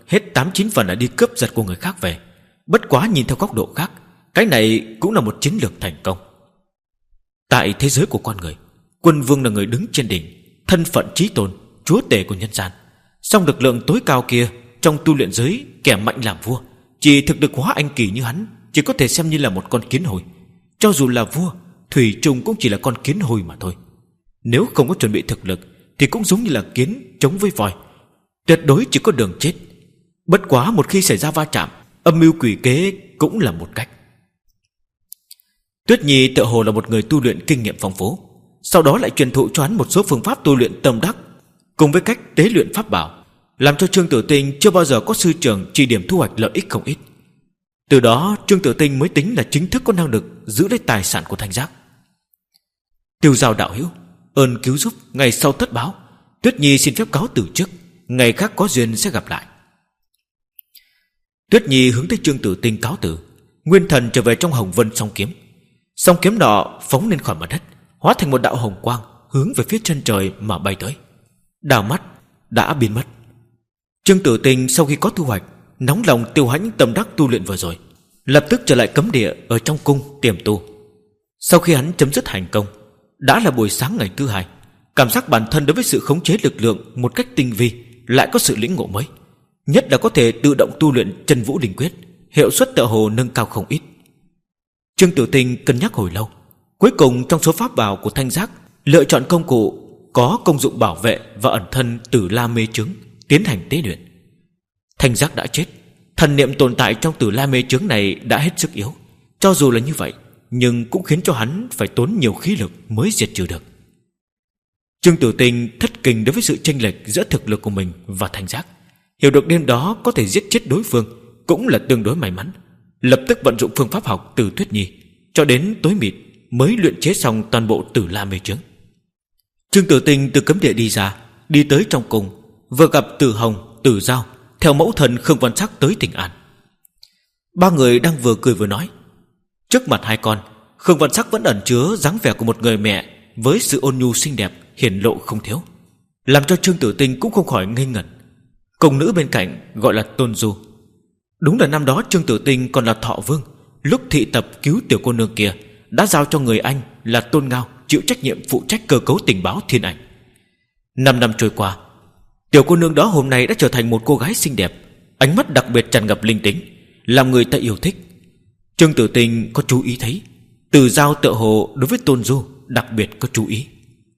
hết tám chín phần là đi cướp giật của người khác về. Bất quá nhìn theo góc độ khác, cái này cũng là một chiến lược thành công. Tại thế giới của con người, quân vương là người đứng trên đỉnh, thân phận chí tôn, chúa tể của nhân gian. Song lực lượng tối cao kia trong tu luyện giới, kẻ mạnh làm vua, chỉ thực lực hóa anh kỳ như hắn chỉ có thể xem như là một con kiến hôi. Cho dù là vua, thủy chung cũng chỉ là con kiến hôi mà thôi. Nếu không có chuẩn bị thực lực thì cũng giống như là kiến chống với voi, tuyệt đối chỉ có đường chết. Bất quá một khi xảy ra va chạm, âm mưu quỷ kế cũng là một cách. Tuyết Nhi tựa hồ là một người tu luyện kinh nghiệm phong phú, sau đó lại truyền thụ cho hắn một số phương pháp tu luyện tâm đắc cùng với cách tế luyện pháp bảo, làm cho Trương Tử Tinh chưa bao giờ có sư trưởng chỉ điểm thu hoạch lợi ích không ít. Từ đó Trương Tử Tinh mới tính là chính thức có năng lực giữ lấy tài sản của Thanh Giác. Tiêu Giao đạo hữu, ơn cứu giúp, ngày sau tất báo. Tuyết Nhi xin phép cáo từ trước, ngày khác có duyên sẽ gặp lại. Tuyết Nhi hướng tới Trương Tử Tinh cáo từ, nguyên thần trở về trong Hồng Vân song kiếm. Song kiếm nọ phóng lên khỏi mặt đất, hóa thành một đạo hồng quang hướng về phía chân trời mà bay tới. Đảo mắt đã biến mất. Trương Tử Tinh sau khi có thu hoạch, nóng lòng tiêu hóa những tâm đắc tu luyện vừa rồi, lập tức trở lại cấm địa ở trong cung tiềm tu. Sau khi hắn chấm dứt hành công, đã là buổi sáng ngày thứ hai. Cảm giác bản thân đối với sự khống chế lực lượng một cách tinh vi lại có sự lĩnh ngộ mới, nhất là có thể tự động tu luyện Chân Vũ Linh Quyết, hiệu suất tựa hồ nâng cao không ít. Trương Tử Tinh cân nhắc hồi lâu, cuối cùng trong số pháp bảo của Thanh Giác lựa chọn công cụ có công dụng bảo vệ và ẩn thân Tử La Mê Chướng tiến hành tế luyện. Thanh Giác đã chết, thần niệm tồn tại trong Tử La Mê Chướng này đã hết sức yếu. Cho dù là như vậy, nhưng cũng khiến cho hắn phải tốn nhiều khí lực mới diệt trừ được. Trương Tử Tinh thất kinh đối với sự chênh lệch giữa thực lực của mình và Thanh Giác, hiểu được đêm đó có thể giết chết đối phương cũng là tương đối may mắn, lập tức vận dụng phương pháp học từ Tuyết Nhi, cho đến tối mịt mới luyện chế xong toàn bộ Tử La Mê Chướng. Trương Tử Tinh từ cấm địa đi ra, đi tới trong cung, vừa gặp Tử Hồng, Tử Giao theo mẫu thần Khương Văn Sắc tới Tỉnh An. Ba người đang vừa cười vừa nói. Trước mặt hai con, Khương Văn Sắc vẫn ẩn chứa dáng vẻ của một người mẹ với sự ôn nhu xinh đẹp hiển lộ không thiếu, làm cho Trương Tử Tinh cũng không khỏi ngây ngẩn. Công nữ bên cạnh gọi là Tôn Du. Đúng là năm đó Trương Tử Tinh còn là Thọ Vương, lúc thị tập cứu tiểu cô nương kia đã giao cho người anh là Tôn Ngao chịu trách nhiệm phụ trách cơ cấu tình báo thiên ảnh. Năm năm trôi qua, tiểu cô nương đó hôm nay đã trở thành một cô gái xinh đẹp, ánh mắt đặc biệt tràn ngập linh tính, làm người ta yêu thích. Trương Tử Tinh có chú ý thấy Tử Giao tựa hồ đối với Tôn Du đặc biệt có chú ý.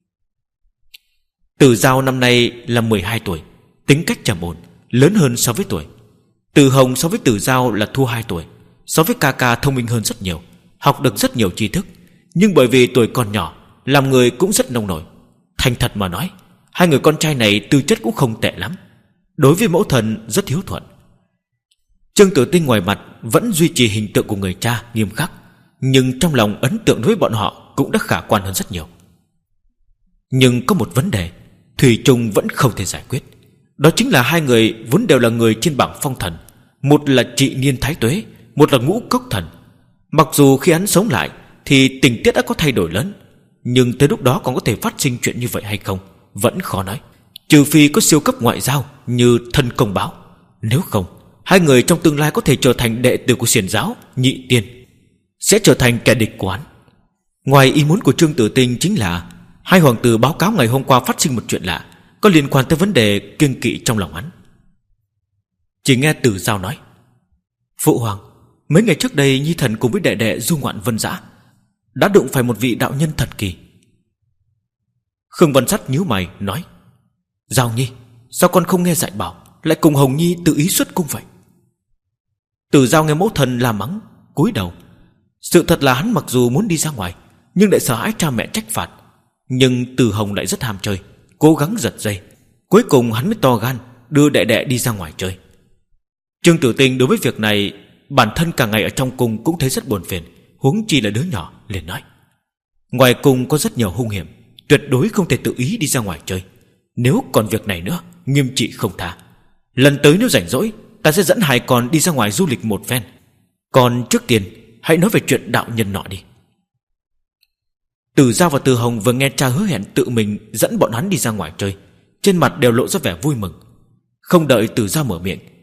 Tử Giao năm nay là mười hai tuổi, tính cách trầm ổn, lớn hơn so với tuổi. Tử Hồng so với Tử Giao là thua hai tuổi, so với ca ca thông minh hơn rất nhiều, học được rất nhiều tri thức, nhưng bởi vì tuổi còn nhỏ, làm người cũng rất nông nổi. Thành thật mà nói, hai người con trai này tư chất cũng không tệ lắm, đối với mẫu thần rất hiếu thuận. Trương Tử Tinh ngoài mặt vẫn duy trì hình tượng của người cha nghiêm khắc, nhưng trong lòng ấn tượng đối với bọn họ cũng đã khả quan hơn rất nhiều. Nhưng có một vấn đề thủy chung vẫn không thể giải quyết, đó chính là hai người vốn đều là người trên bảng phong thần, một là Trị Niên Thái Tuế, một là Ngũ Cốc Thần. Mặc dù khi hắn sống lại thì tình tiết đã có thay đổi lớn, nhưng tới lúc đó còn có thể phát sinh chuyện như vậy hay không vẫn khó nói, trừ phi có siêu cấp ngoại giao như Thân Công Báo. Nếu không, hai người trong tương lai có thể trở thành đệ tử của Xiển giáo Nhị Tiên, sẽ trở thành kẻ địch của hắn. Ngoài ý muốn của Trương Tử Tinh chính là hai hoàng tử báo cáo ngày hôm qua phát sinh một chuyện lạ, có liên quan tới vấn đề kiêng kỵ trong lòng hắn. Chỉ nghe Tử Giao nói: Phụ hoàng, mấy ngày trước đây Nhi thần cùng với đệ đệ du ngoạn vân dã, đã đụng phải một vị đạo nhân thần kỳ. Khương Văn Sắt nhíu mày nói: Giao Nhi, sao con không nghe dạy bảo, lại cùng Hồng Nhi tự ý xuất cung vậy? Tử Giao nghe mẫu thần la mắng, cúi đầu. Sự thật là hắn mặc dù muốn đi ra ngoài, nhưng lại sợ hãi cha mẹ trách phạt. Nhưng Từ Hồng lại rất ham chơi, cố gắng giật dây. Cuối cùng hắn mới to gan đưa đệ đệ đi ra ngoài chơi. Trương Tử Tinh đối với việc này, bản thân cả ngày ở trong cung cũng thấy rất buồn phiền, huống chi là đứa nhỏ, liền nói: Ngoài cung có rất nhiều hung hiểm, tuyệt đối không thể tự ý đi ra ngoài chơi. Nếu còn việc này nữa, nghiêm trị không tha. Lần tới nếu rảnh rỗi, ta sẽ dẫn hai con đi ra ngoài du lịch một phen. Còn trước tiên hãy nói về chuyện đạo nhân nọ đi. Tử Giao và Từ Hồng vừa nghe cha hứa hẹn tự mình dẫn bọn hắn đi ra ngoài chơi, trên mặt đều lộ ra vẻ vui mừng. Không đợi Tử Giao mở miệng,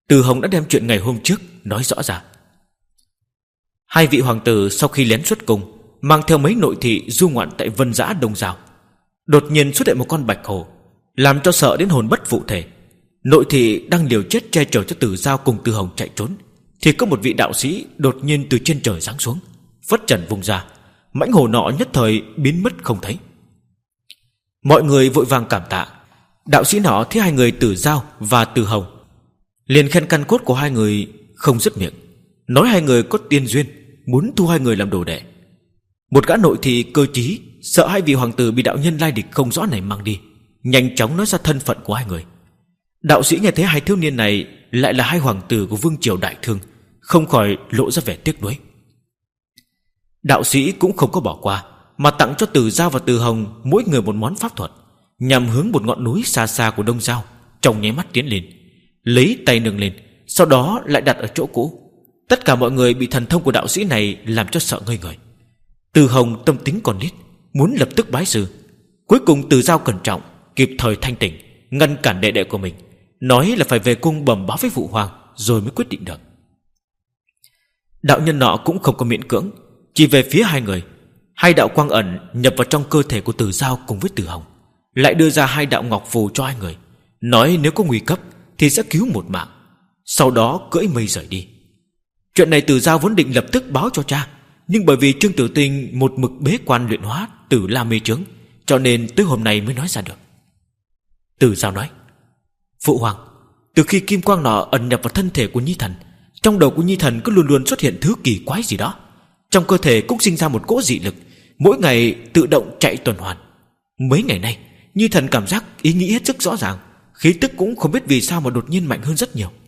Từ Hồng đã đem chuyện ngày hôm trước nói rõ ra. Hai vị hoàng tử sau khi lén xuất cung, mang theo mấy nội thị du ngoạn tại Vân Dã Đông Giao, đột nhiên xuất hiện một con bạch hổ, làm cho sợ đến hồn bất phụ thể. Nội thị đang liều chết che chở cho Từ Giao cùng Từ Hồng chạy trốn, thì có một vị đạo sĩ đột nhiên từ trên trời giáng xuống, phất trần vung ra, mãnh hổ nọ nhất thời biến mất không thấy. Mọi người vội vàng cảm tạ. Đạo sĩ nọ thấy hai người Từ Giao và Từ Hồng, liền khen căn cốt của hai người không dứt miệng, nói hai người có tiên duyên, muốn thu hai người làm đồ đệ. Một gã nội thị cơ trí sợ hai vị hoàng tử bị đạo nhân lai địch không rõ này mang đi, nhanh chóng nói ra thân phận của hai người. Đạo sĩ nghe thấy hai thiếu niên này lại là hai hoàng tử của vương triều Đại Thương, không khỏi lộ ra vẻ tiếc nuối. Đạo sĩ cũng không có bỏ qua, mà tặng cho Từ Giao và Từ Hồng mỗi người một món pháp thuật, nhằm hướng một ngọn núi xa xa của Đông Giao, trong nháy mắt tiến lên, lấy tay nâng lên, sau đó lại đặt ở chỗ cũ. Tất cả mọi người bị thần thông của đạo sĩ này làm cho sợ ngây người. Từ Hồng tâm tính còn nít, muốn lập tức bái sư. Cuối cùng Từ Giao cẩn trọng, kịp thời thanh tỉnh, ngăn cản đệ đệ của mình, nói là phải về cung bẩm báo với phụ hoàng rồi mới quyết định được. Đạo nhân nọ cũng không có miễn cưỡng, chỉ về phía hai người. Hai đạo quang ẩn nhập vào trong cơ thể của Từ Giao cùng với Từ Hồng, lại đưa ra hai đạo ngọc phù cho hai người, nói nếu có nguy cấp thì sẽ cứu một mạng, sau đó cưỡi mây rời đi. Chuyện này Từ Giao vốn định lập tức báo cho cha, nhưng bởi vì Trương Tử Tinh một mực bế quan luyện hóa Tử La Mê Chướng, cho nên tới hôm nay mới nói ra được. Từ Giao nói: Phụ hoàng, từ khi kim quang nọ ẩn nhập vào thân thể của Nhi Thần, trong đầu của Nhi Thần cứ luôn luôn xuất hiện thứ kỳ quái gì đó, trong cơ thể cũng sinh ra một cỗ dị lực, mỗi ngày tự động chạy tuần hoàn. Mấy ngày nay Nhi Thần cảm giác ý nghĩ hết sức rõ ràng, khí tức cũng không biết vì sao mà đột nhiên mạnh hơn rất nhiều.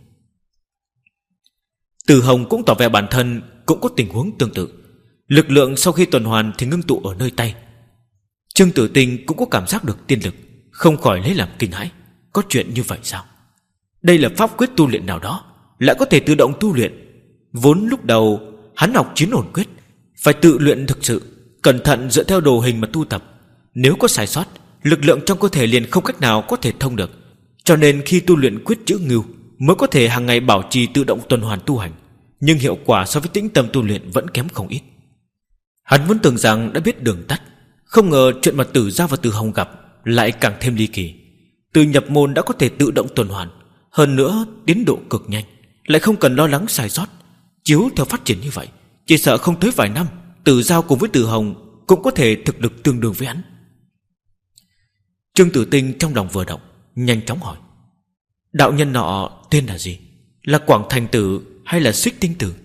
Từ Hồng cũng tỏ vẻ bản thân cũng có tình huống tương tự, lực lượng sau khi tuần hoàn thì ngưng tụ ở nơi tay. Trương Tử Tinh cũng có cảm giác được tiên lực, không khỏi lấy làm kinh hãi. Có chuyện như vậy sao? Đây là pháp quyết tu luyện nào đó, lại có thể tự động tu luyện. Vốn lúc đầu hắn học chiến hồn quyết, phải tự luyện thực sự, cẩn thận dựa theo đồ hình mà tu tập. Nếu có sai sót, lực lượng trong cơ thể liền không cách nào có thể thông được. Cho nên khi tu luyện quyết chữ ngưu, mới có thể hàng ngày bảo trì tự động tuần hoàn tu hành, nhưng hiệu quả so với tĩnh tâm tu luyện vẫn kém không ít. Hắn vốn tưởng rằng đã biết đường tắt, không ngờ chuyện mà Từ Giao và Từ Hồng gặp lại càng thêm ly kỳ. Từ nhập môn đã có thể tự động tuần hoàn, hơn nữa tiến độ cực nhanh, lại không cần lo lắng sai sót. Chiếu theo phát triển như vậy, chỉ sợ không tới vài năm, Từ Giao cùng với Từ Hồng cũng có thể thực lực tương đương với hắn. Trương Tử Tinh trong lòng vừa động, nhanh chóng hỏi: Đạo nhân nọ tên là gì? Là Quảng Thành Tử hay là Xích Tinh Tử?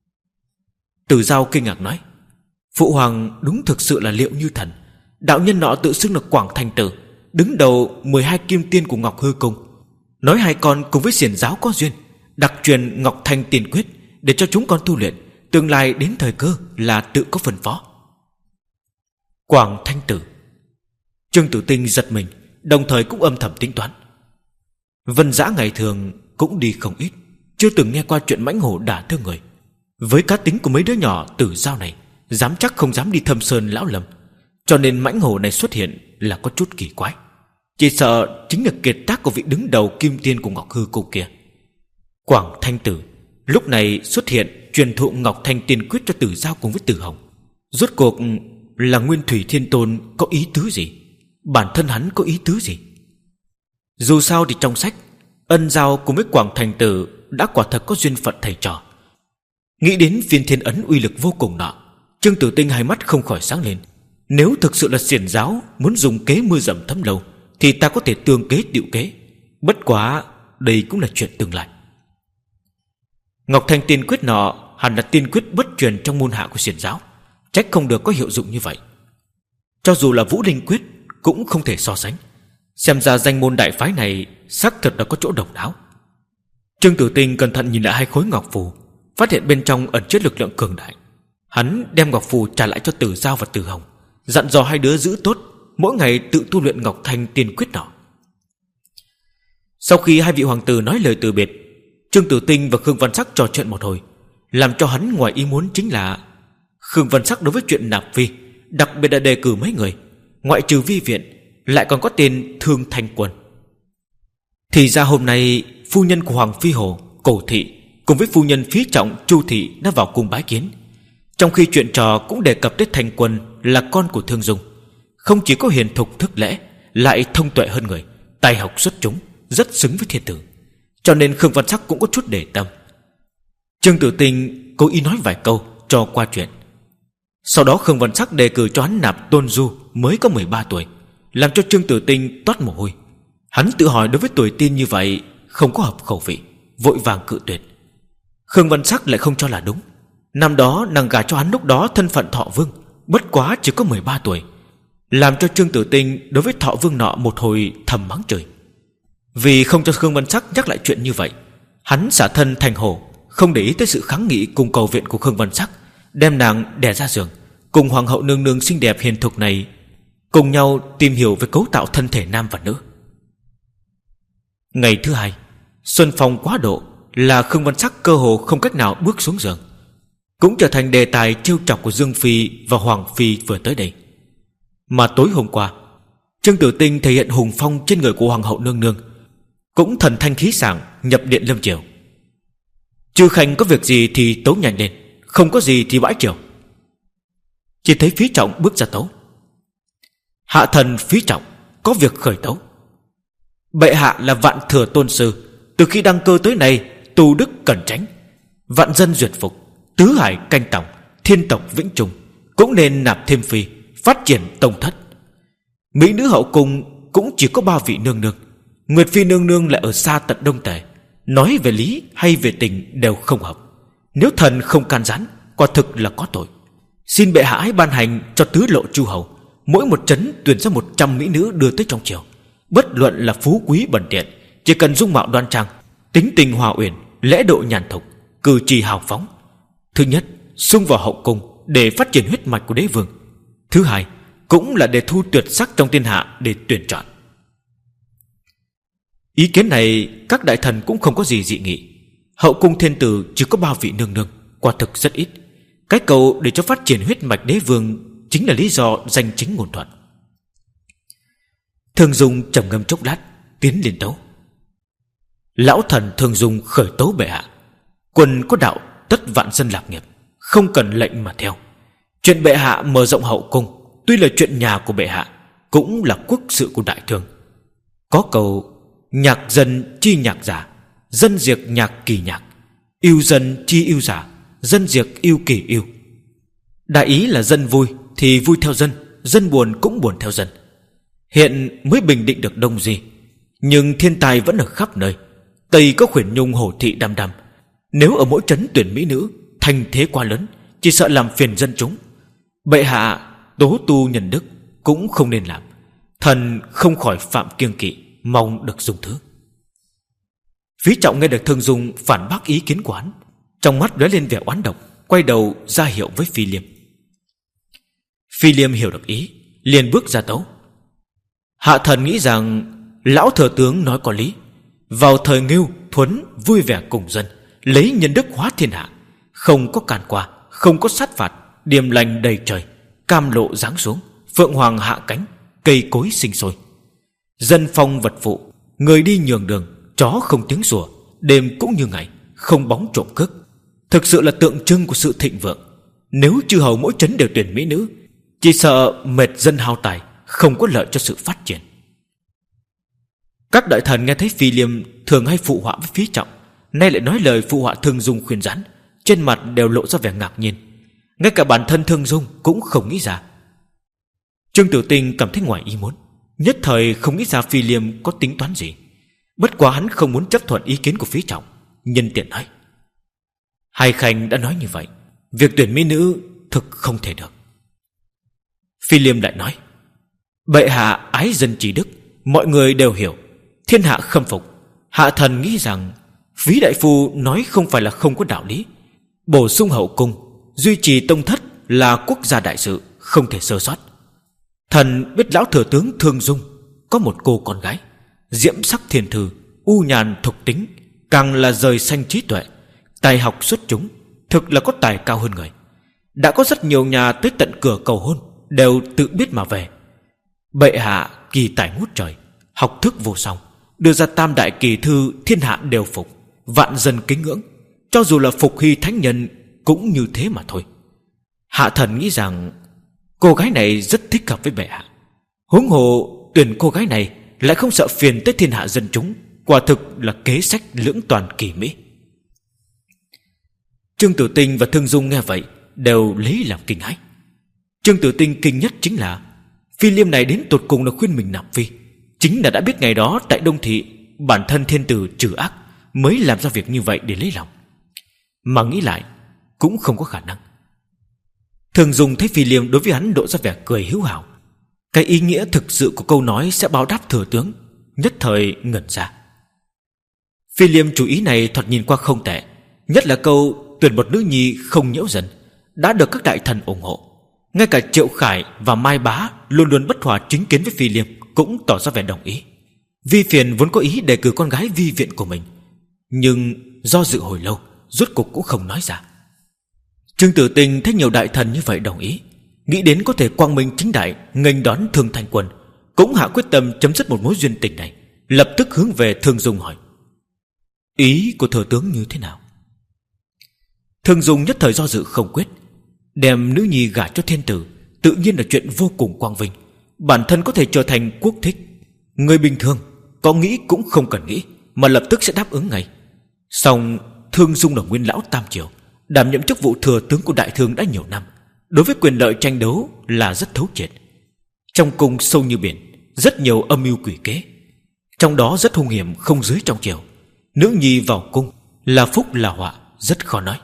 Từ Giao kinh ngạc nói: Phụ hoàng đúng thực sự là Liệu Như Thần. Đạo nhân nọ tự xưng là Quảng Thành Tử, đứng đầu mười hai kim tiên của Ngọc Hư Cung, nói hai con cùng với xiển giáo có duyên, đặc truyền Ngọc Thanh Tiên Quyết để cho chúng con tu luyện, tương lai đến thời cơ là tự có phân phó. Quảng Thanh Tử. Trương Tử Tinh giật mình, đồng thời cũng âm thầm tính toán. Vân Dã ngày thường cũng đi không ít, chưa từng nghe qua chuyện mãnh hổ đả thương người. Với cá tính của mấy đứa nhỏ Tử Giao này, dám chắc không dám đi Thâm Sơn Lão Lâm, cho nên mãnh hổ này xuất hiện là có chút kỳ quái. Chỉ sợ chính là kiệt tác của vị đứng đầu kim tiên của Ngọc Hư Cung kia. Quảng Thanh Tử lúc này xuất hiện truyền thụ Ngọc Thanh Tiên Quyết cho Tử Giao cùng với Tử Hồng. Rốt cuộc là Nguyên Thủy Thiên Tôn có ý tứ gì? Bản thân hắn có ý tứ gì? Dù sao thì trong sách, Ân Giao cùng với Quảng Thành Tử đã quả thật có duyên phận thầy trò. Nghĩ đến phiên thiên ấn uy lực vô cùng nọ, Trương Tử Tinh hai mắt không khỏi sáng lên. Nếu thực sự là xiển giáo muốn dùng kế mưa dầm thấm lâu, thì ta có thể tương kế tiệu kế. Bất quá đây cũng là chuyện tương lai. Ngọc Thanh Tiên Quyết nọ hẳn là tiên quyết bất truyền trong môn hạ của xiển giáo, trách không được có hiệu dụng như vậy. Cho dù là Vũ Linh Quyết cũng không thể so sánh. Xem ra danh môn đại phái này xác thật là có chỗ độc đáo. Trương Tử Tinh cẩn thận nhìn lại hai khối ngọc phù, phát hiện bên trong ẩn chứa lực lượng cường đại. Hắn đem ngọc phù trả lại cho Tử Giao và Tử Hồng, dặn dò hai đứa giữ tốt, mỗi ngày tự tu luyện Ngọc Thanh Tiên Quyết nọ. Sau khi hai vị hoàng tử nói lời từ biệt, Trương Tử Tinh và Khương Văn Sắc trò chuyện một hồi. Làm cho hắn ngoài ý muốn chính là Khương Văn Sắc đối với chuyện nạp phi, đặc biệt là đề cử mấy người, ngoại trừ Vi Viện, lại còn có tên Thương Thanh Quân. Thì ra hôm nay phu nhân của Hoàng Phi Hồ Cổ thị cùng với phu nhân Phí Trọng, Chu thị đã vào cung bái kiến. Trong khi chuyện trò cũng đề cập tới Thanh Quân là con của Thương Dung, không chỉ có hiền thục thức lễ, lại thông tuệ hơn người, tài học xuất chúng, rất xứng với thiên tử. Cho nên Khương Văn Sắc cũng có chút để tâm. Trương Tử Tinh cố ý nói vài câu cho qua chuyện. Sau đó Khương Văn Sắc đề cử cho hắn nạp Tôn Du mới có mười ba tuổi, làm cho Trương Tử Tinh toát mồ hôi. Hắn tự hỏi đối với tuổi tin như vậy không có hợp khẩu vị, vội vàng cự tuyệt. Khương Văn Sắc lại không cho là đúng. Năm đó nàng gả cho hắn lúc đó thân phận Thọ Vương, bất quá chỉ có mười ba tuổi, làm cho Trương Tử Tinh đối với Thọ Vương nọ một hồi thầm mắng trời. Vì không cho Khương Văn Sắc nhắc lại chuyện như vậy, hắn xả thân thành hổ, không để ý tới sự kháng nghị cùng cầu viện của Khương Văn Sắc, đem nàng đè ra giường, cùng hoàng hậu nương nương xinh đẹp hiền thục này cùng nhau tìm hiểu về cấu tạo thân thể nam và nữ. Ngày thứ hai, xuân phong quá độ là Khương Văn Sắc cơ hồ không cách nào bước xuống giường, cũng trở thành đề tài trêu chọc của Dương Phi và Hoàng Phi vừa tới đây. Mà tối hôm qua, Trương Tử Tinh thể hiện hùng phong trên người của hoàng hậu nương nương, cũng thần thanh khí sảng nhập điện lâm triều. Chư khanh có việc gì thì tấu nhanh lên, không có gì thì bãi triều. Chỉ thấy Phí Trọng bước ra tấu. Hạ thần Phí Trọng có việc khởi tấu. Bệ hạ là vạn thừa tôn sư, từ khi đăng cơ tới nay tu đức cẩn tránh, vạn dân duyệt phục, tứ hải canh tòng, thiên tộc vĩnh trùng, cũng nên nạp thêm phi, phát triển tông thất. Mỹ nữ hậu cung cũng chỉ có ba vị nương nương, Nguyệt Phi nương nương lại ở xa tận Đông Tề, nói về lý hay về tình đều không hợp. Nếu thần không can gián, quả thực là có tội. Xin bệ hạ hãy ban hành cho tứ lộ chư hầu, mỗi một trấn tuyển ra một trăm mỹ nữ đưa tới trong triều. Bất luận là phú quý bẩn tiện, chỉ cần dung mạo đoan trang, tính tình hòa uyển, lễ độ nhàn thục, cử chỉ hào phóng. Thứ nhất, xung vào hậu cung để phát triển huyết mạch của đế vương. Thứ hai, cũng là để thu tuyệt sắc trong thiên hạ để tuyển chọn. Ý kiến này các đại thần cũng không có gì dị nghị. Hậu cung thiên tử chỉ có ba vị nương nương, quả thực rất ít. Cái cầu để cho phát triển huyết mạch đế vương chính là lý do danh chính ngôn thuận. Thương Dung trầm ngâm chốc lát, tiến lên tấu. Lão thần Thương Dung khởi tấu bệ hạ. Quân có đạo tất vạn dân lạc nghiệp, không cần lệnh mà theo. Chuyện bệ hạ mở rộng hậu cung tuy là chuyện nhà của bệ hạ, cũng là quốc sự của đại thương. Có câu nhạc dân chi nhạc giả, dân diệt nhạc kỳ nhạc, yêu dân chi yêu giả, dân diệt yêu kỳ yêu. Đại ý là dân vui thì vui theo dân, dân buồn cũng buồn theo dân. Hiện mới bình định được Đông Di, nhưng thiên tai vẫn ở khắp nơi. Tây có Khuyển Nhung Hổ Thị đăm đăm, nếu ở mỗi trấn tuyển mỹ nữ, thành thế quá lớn, chỉ sợ làm phiền dân chúng. Bệ hạ tố tu nhân đức cũng không nên làm. Thần không khỏi phạm kiêng kỵ, mong được dung thứ. Phí Trọng nghe được Thương Dung phản bác ý kiến của hắn, trong mắt lóe lên vẻ oán độc, quay đầu ra hiệu với Phi Liêm. Phi Liêm hiểu được ý, liền bước ra tấu. Hạ thần nghĩ rằng lão thừa tướng nói có lý. Vào thời Ngưu, Thuấn vui vẻ cùng dân, lấy nhân đức hóa thiên hạ, không có càn qua, không có sát phạt, điềm lành đầy trời, cam lộ giáng xuống, phượng hoàng hạ cánh, cây cối sinh sôi. Dân phong vật phụ, người đi nhường đường, chó không tiếng sủa, đêm cũng như ngày, không bóng trộm cướp. Thực sự là tượng trưng của sự thịnh vượng. Nếu chư hầu mỗi trấn đều tuyển mỹ nữ, chỉ sợ mệt dân hao tài, không có lợi cho sự phát triển. Các đại thần nghe thấy Phi Liêm thường hay phụ họa với Phí Trọng, nay lại nói lời phụ họa Thương Dung khuyên rắn, trên mặt đều lộ ra vẻ ngạc nhiên. Ngay cả bản thân Thương Dung cũng không nghĩ ra. Trương Tử Tinh cảm thấy ngoài ý muốn, nhất thời không nghĩ ra Phi Liêm có tính toán gì. Bất quá hắn không muốn chấp thuận ý kiến của Phí Trọng, nhân tiện nói: Hai khanh đã nói như vậy, việc tuyển mỹ nữ thực không thể được. Phi Liêm lại nói: Bệ hạ ái dân trí đức, mọi người đều hiểu, thiên hạ khâm phục. Hạ thần nghĩ rằng Phí đại phu nói không phải là không có đạo lý. Bổ sung hậu cung, duy trì tông thất là quốc gia đại sự, không thể sơ sót. Thần biết lão thừa tướng Thương Dung có một cô con gái, diễm sắc thiên thư, u nhàn thục tính, càng là rời xanh trí tuệ, tài học xuất chúng, thực là có tài cao hơn người. Đã có rất nhiều nhà tới tận cửa cầu hôn, đều tự biết mà về. Bệ hạ kỳ tài ngút trời, học thức vô song, đưa ra tam đại kỳ thư thiên hạ đều phục, vạn dân kính ngưỡng. Cho dù là Phục Hy thánh nhân cũng như thế mà thôi. Hạ thần nghĩ rằng cô gái này rất thích hợp với bệ hạ. Huống hồ tuyển cô gái này lại không sợ phiền tới thiên hạ dân chúng, quả thực là kế sách lưỡng toàn kỳ mỹ. Trương Tử Tinh và Thương Dung nghe vậy đều lấy làm kinh hãi. Trương Tử Tinh kinh nhất chính là phi liêm này đến tột cùng là khuyên mình nạp phi, chính là đã biết ngày đó tại Đông Thị bản thân thiên tử trừ ác mới làm ra việc như vậy để lấy lòng. Mà nghĩ lại cũng không có khả năng. Thương Dung thấy phi liêm đối với hắn độ ra vẻ cười hữu hảo, cái ý nghĩa thực sự của câu nói sẽ báo đáp thừa tướng, nhất thời ngẩn ra. Phi liêm chủ ý này thoạt nhìn qua không tệ, nhất là câu tuyển một nữ nhi không nhiễu dần đã được các đại thần ủng hộ. Ngay cả Triệu Khải và Mai Bá luôn luôn bất hòa chính kiến với Phi liêm cũng tỏ ra vẻ đồng ý. Vi Phiền vốn có ý đề cử con gái Vi Viện của mình, nhưng do dự hồi lâu rốt cục cũng không nói ra. Trương Tử Tinh thấy nhiều đại thần như vậy đồng ý, nghĩ đến có thể quang minh chính đại nghênh đón Thương Thanh Quân, cũng hạ quyết tâm chấm dứt một mối duyên tình này, lập tức hướng về Thương Dung hỏi: ý của thừa tướng như thế nào? Thương Dung nhất thời do dự không quyết. Đem nữ nhi gả cho thiên tử tự nhiên là chuyện vô cùng quang vinh, bản thân có thể trở thành quốc thích. Người bình thường có nghĩ cũng không cần nghĩ mà lập tức sẽ đáp ứng ngay. Song Thương Dung là nguyên lão Tam Triều, đảm nhiệm chức vụ thừa tướng của đại thương đã nhiều năm, đối với quyền lợi tranh đấu là rất thấu triệt. Trong cung sâu như biển, rất nhiều âm mưu quỷ kế, trong đó rất hung hiểm không dưới trong triều. Nữ nhi vào cung là phúc là họa rất khó nói.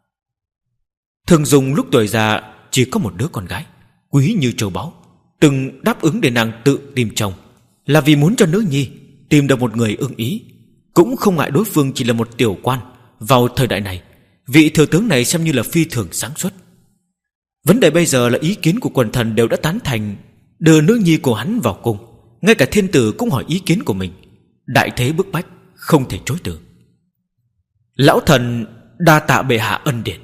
Thương Dung lúc tuổi già chỉ có một đứa con gái quý như châu báu, từng đáp ứng để nàng tự tìm chồng là vì muốn cho nữ nhi tìm được một người ưng ý, cũng không ngại đối phương chỉ là một tiểu quan. Vào thời đại này, vị thừa tướng này xem như là phi thường sáng suốt. Vấn đề bây giờ là ý kiến của quần thần đều đã tán thành đưa nữ nhi của hắn vào cung, ngay cả thiên tử cũng hỏi ý kiến của mình. Đại thế bức bách, không thể chối từ. Lão thần đa tạ bệ hạ ân điển.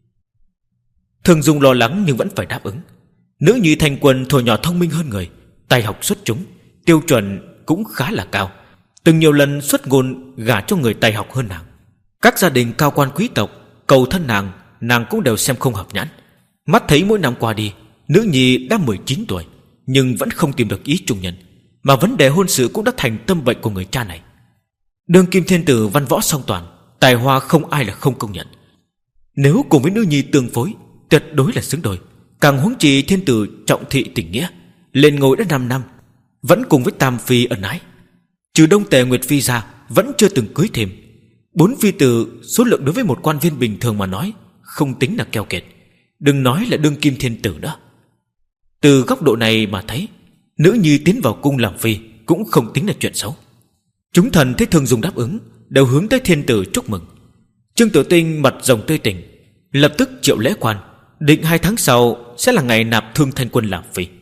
Thương Dung lo lắng nhưng vẫn phải đáp ứng. Nữ nhi Thanh Quân thuở nhỏ thông minh hơn người, tài học xuất chúng, tiêu chuẩn cũng khá là cao, từng nhiều lần xuất ngôn gả cho người tài học hơn nàng. Các gia đình cao quan quý tộc cầu thân nàng, nàng cũng đều xem không hợp nhãn. Mắt thấy mỗi năm qua đi, nữ nhi đã mười chín tuổi nhưng vẫn không tìm được ý trung nhân, mà vấn đề hôn sự cũng đã thành tâm bệnh của người cha này. Đương kim thiên tử văn võ song toàn, tài hoa không ai là không công nhận. Nếu cùng với nữ nhi tương phối, tuyệt đối là xứng đôi. Càng huống chi thiên tử trọng thị tình nghĩa, lên ngôi đã năm năm, vẫn cùng với Tam Phi ân ái. Trừ Đông Tề Nguyệt Phi ra, vẫn chưa từng cưới thêm. Bốn phi tử số lượng đối với một quan viên bình thường mà nói không tính là keo kiệt, đừng nói là đương kim thiên tử nữa. Từ góc độ này mà thấy, nữ nhi tiến vào cung làm phi cũng không tính là chuyện xấu. Chúng thần thấy Thương Dung đáp ứng, đều hướng tới thiên tử chúc mừng. Trương Tử Tinh mặt rồng tươi tỉnh, lập tức triệu lễ quan, định hai tháng sau sẽ là ngày nạp Thương Thanh Quân làm phi.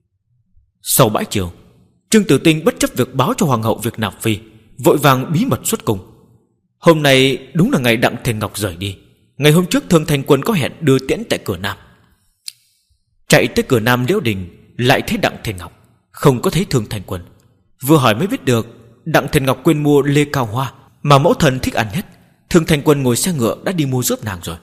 Sau bãi chiều, Trương Tử Tinh bất chấp việc báo cho hoàng hậu việc nạp phi, vội vàng bí mật xuất cung. Hôm nay đúng là ngày Đặng Thiền Ngọc rời đi. Ngày hôm trước Thương Thanh Quân có hẹn đưa tiễn tại cửa Nam. Chạy tới cửa Nam Liễu Đình, lại thấy Đặng Thiền Ngọc, không có thấy Thương Thanh Quân. Vừa hỏi mới biết được Đặng Thiền Ngọc quên mua lê cao hoa mà mẫu thần thích ăn nhất. Thương Thanh Quân ngồi xe ngựa đã đi mua giúp nàng rồi.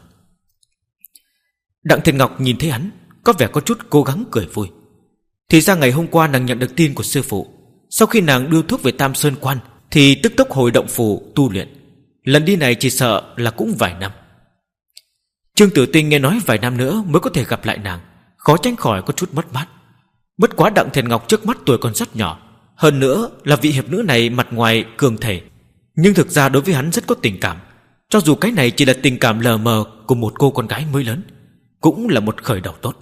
Đặng Thiền Ngọc nhìn thấy hắn, có vẻ có chút cố gắng cười vui. Thì ra ngày hôm qua nàng nhận được tin của sư phụ, sau khi nàng đưa thuốc về Tam Sơn Quan thì tức tốc hồi động phủ tu luyện. Lần đi này chỉ sợ là cũng vài năm. Trương Tử Tinh nghe nói vài năm nữa mới có thể gặp lại nàng, khó tránh khỏi có chút mất mát. Bất quá Đặng Thiền Ngọc trước mắt tuổi còn rất nhỏ, hơn nữa là vị hiệp nữ này mặt ngoài cường thể, nhưng thực ra đối với hắn rất có tình cảm. Cho dù cái này chỉ là tình cảm lờ mờ của một cô con gái mới lớn, cũng là một khởi đầu tốt.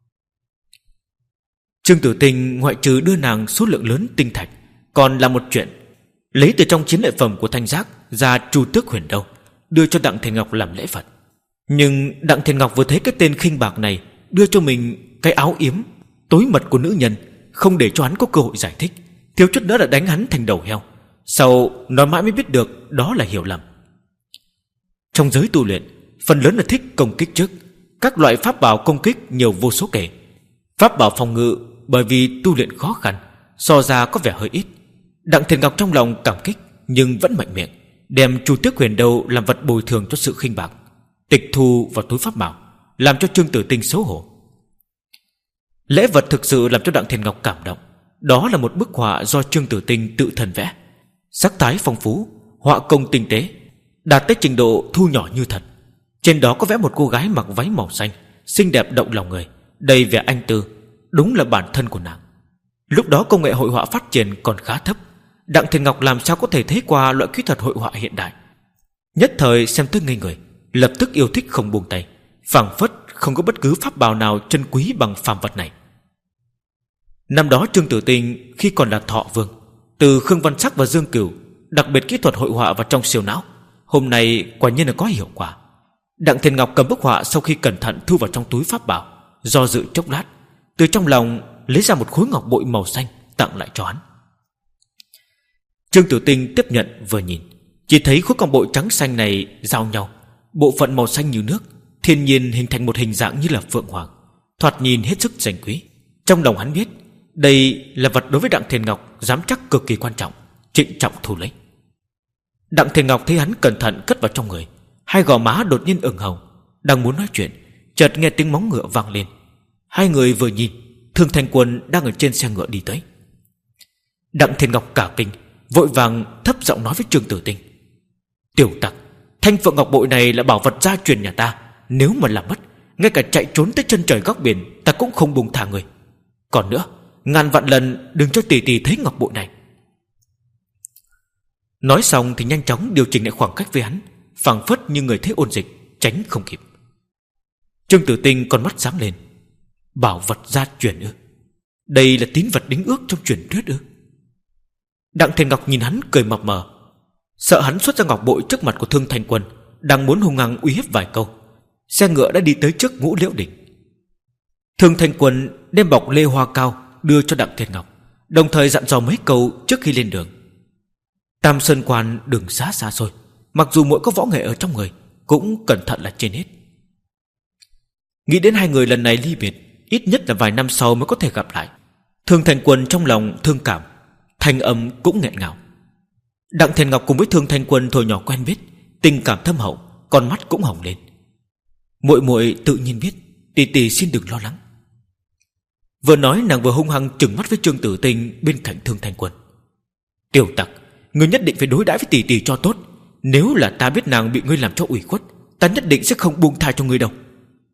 Trương Tử Tinh ngoại trừ đưa nàng số lượng lớn tinh thạch, còn là một chuyện lấy từ trong chiến lợi phẩm của Thanh Giác ra Chu Tước Huyền Đâu, đưa cho Đặng Thiền Ngọc làm lễ vật. Nhưng Đặng Thiền Ngọc vừa thấy cái tên khinh bạc này đưa cho mình cái áo yếm tối mật của nữ nhân, không để cho hắn có cơ hội giải thích, thiếu chút nữa đã đánh hắn thành đầu heo. Sau nói mãi mới biết được đó là hiểu lầm. Trong giới tu luyện, phần lớn là thích công kích trước. Các loại pháp bảo công kích nhiều vô số kể. Pháp bảo phòng ngự bởi vì tu luyện khó khăn, so ra có vẻ hơi ít. Đặng Thiền Ngọc trong lòng cảm kích nhưng vẫn mạnh miệng, đem Chu Tước Huyền Đâu làm vật bồi thường cho sự khinh bạc, tịch thu vào túi pháp bảo, làm cho Trương Tử Tinh xấu hổ. Lễ vật thực sự làm cho Đặng Thiên Ngọc cảm động. Đó là một bức họa do Trương Tử Tinh tự thân vẽ, sắc thái phong phú, họa công tinh tế, đạt tới trình độ thu nhỏ như thật. Trên đó có vẽ một cô gái mặc váy màu xanh, xinh đẹp động lòng người, đầy vẻ anh tư, đúng là bản thân của nàng. Lúc đó công nghệ hội họa phát triển còn khá thấp, Đặng Thiên Ngọc làm sao có thể thấy qua loại kỹ thuật hội họa hiện đại. Nhất thời xem tới ngây người, lập tức yêu thích không buông tay, phảng phất không có bất cứ pháp bảo nào chân quý bằng phàm vật này. Năm đó Trương Tử Tinh khi còn là Thọ Vương, từ Khương Văn Sắc và Dương Cửu đặc biệt kỹ thuật hội họa vào trong siêu não, hôm nay quả nhiên là có hiệu quả. Đặng Thiên Ngọc cầm bức họa sau khi cẩn thận thu vào trong túi pháp bảo, do dự chốc lát, từ trong lòng lấy ra một khối ngọc bội màu xanh tặng lại cho hắn. Trương Tử Tinh tiếp nhận vừa nhìn, chỉ thấy khối ngọc bội trắng xanh này giao nhau, bộ phận màu xanh như nước, thiên nhiên hình thành một hình dạng như là phượng hoàng, thoạt nhìn hết sức danh quý. Trong lòng hắn biết đây là vật đối với Đặng Thiên Ngọc dám chắc cực kỳ quan trọng, trịnh trọng thu lấy. Đặng Thiên Ngọc thấy hắn cẩn thận cất vào trong người, hai gò má đột nhiên ửng hồng, đang muốn nói chuyện, chợt nghe tiếng móng ngựa vang lên. Hai người vừa nhìn, Thương Thanh Quân đang ở trên xe ngựa đi tới. Đặng Thiên Ngọc cả kinh, vội vàng thấp giọng nói với Trương Tử Tinh: "Tiểu tặc, thanh phượng ngọc bội này là bảo vật gia truyền nhà ta, nếu mà làm mất, ngay cả chạy trốn tới chân trời góc biển ta cũng không buông thả người. Còn nữa, ngàn vạn lần đừng cho tỷ tỷ thấy ngọc bội này." Nói xong thì nhanh chóng điều chỉnh lại khoảng cách với hắn, phảng phất như người thấy ôn dịch, tránh không kịp. Trương Tử Tinh con mắt sáng lên: "Bảo vật gia truyền ư? Đây là tín vật đính ước trong truyền thuyết ư?" Đặng Thiên Ngọc nhìn hắn cười mập mờ, sợ hắn xuất ra ngọc bội trước mặt của Thương Thanh Quân, đang muốn hung hăng uy hiếp vài câu. Xe ngựa đã đi tới trước Ngũ Liễu Đỉnh. Thương Thanh Quân đem bọc lê hoa cao đưa cho Đặng Thiên Ngọc, đồng thời dặn dò mấy câu trước khi lên đường. Tam Sơn Quan đường xá xa xôi, mặc dù mỗi có võ nghệ ở trong người, cũng cẩn thận là trên hết. Nghĩ đến hai người lần này ly biệt, ít nhất là vài năm sau mới có thể gặp lại, Thương Thanh Quân trong lòng thương cảm, thanh âm cũng nghẹn ngào. Đặng Thiên Ngọc cùng với Thương Thanh Quân hồi nhỏ quen biết, tình cảm thâm hậu, con mắt cũng hồng lên. Muội muội tự nhiên biết, tỷ tỷ xin đừng lo lắng. Vừa nói nàng vừa hung hăng trừng mắt với Trương Tử Tinh bên cạnh Thương Thanh Quân. "Tiểu tặc, ngươi nhất định phải đối đãi với tỷ tỷ cho tốt. Nếu là ta biết nàng bị ngươi làm cho ủy khuất, ta nhất định sẽ không buông tha cho ngươi đâu."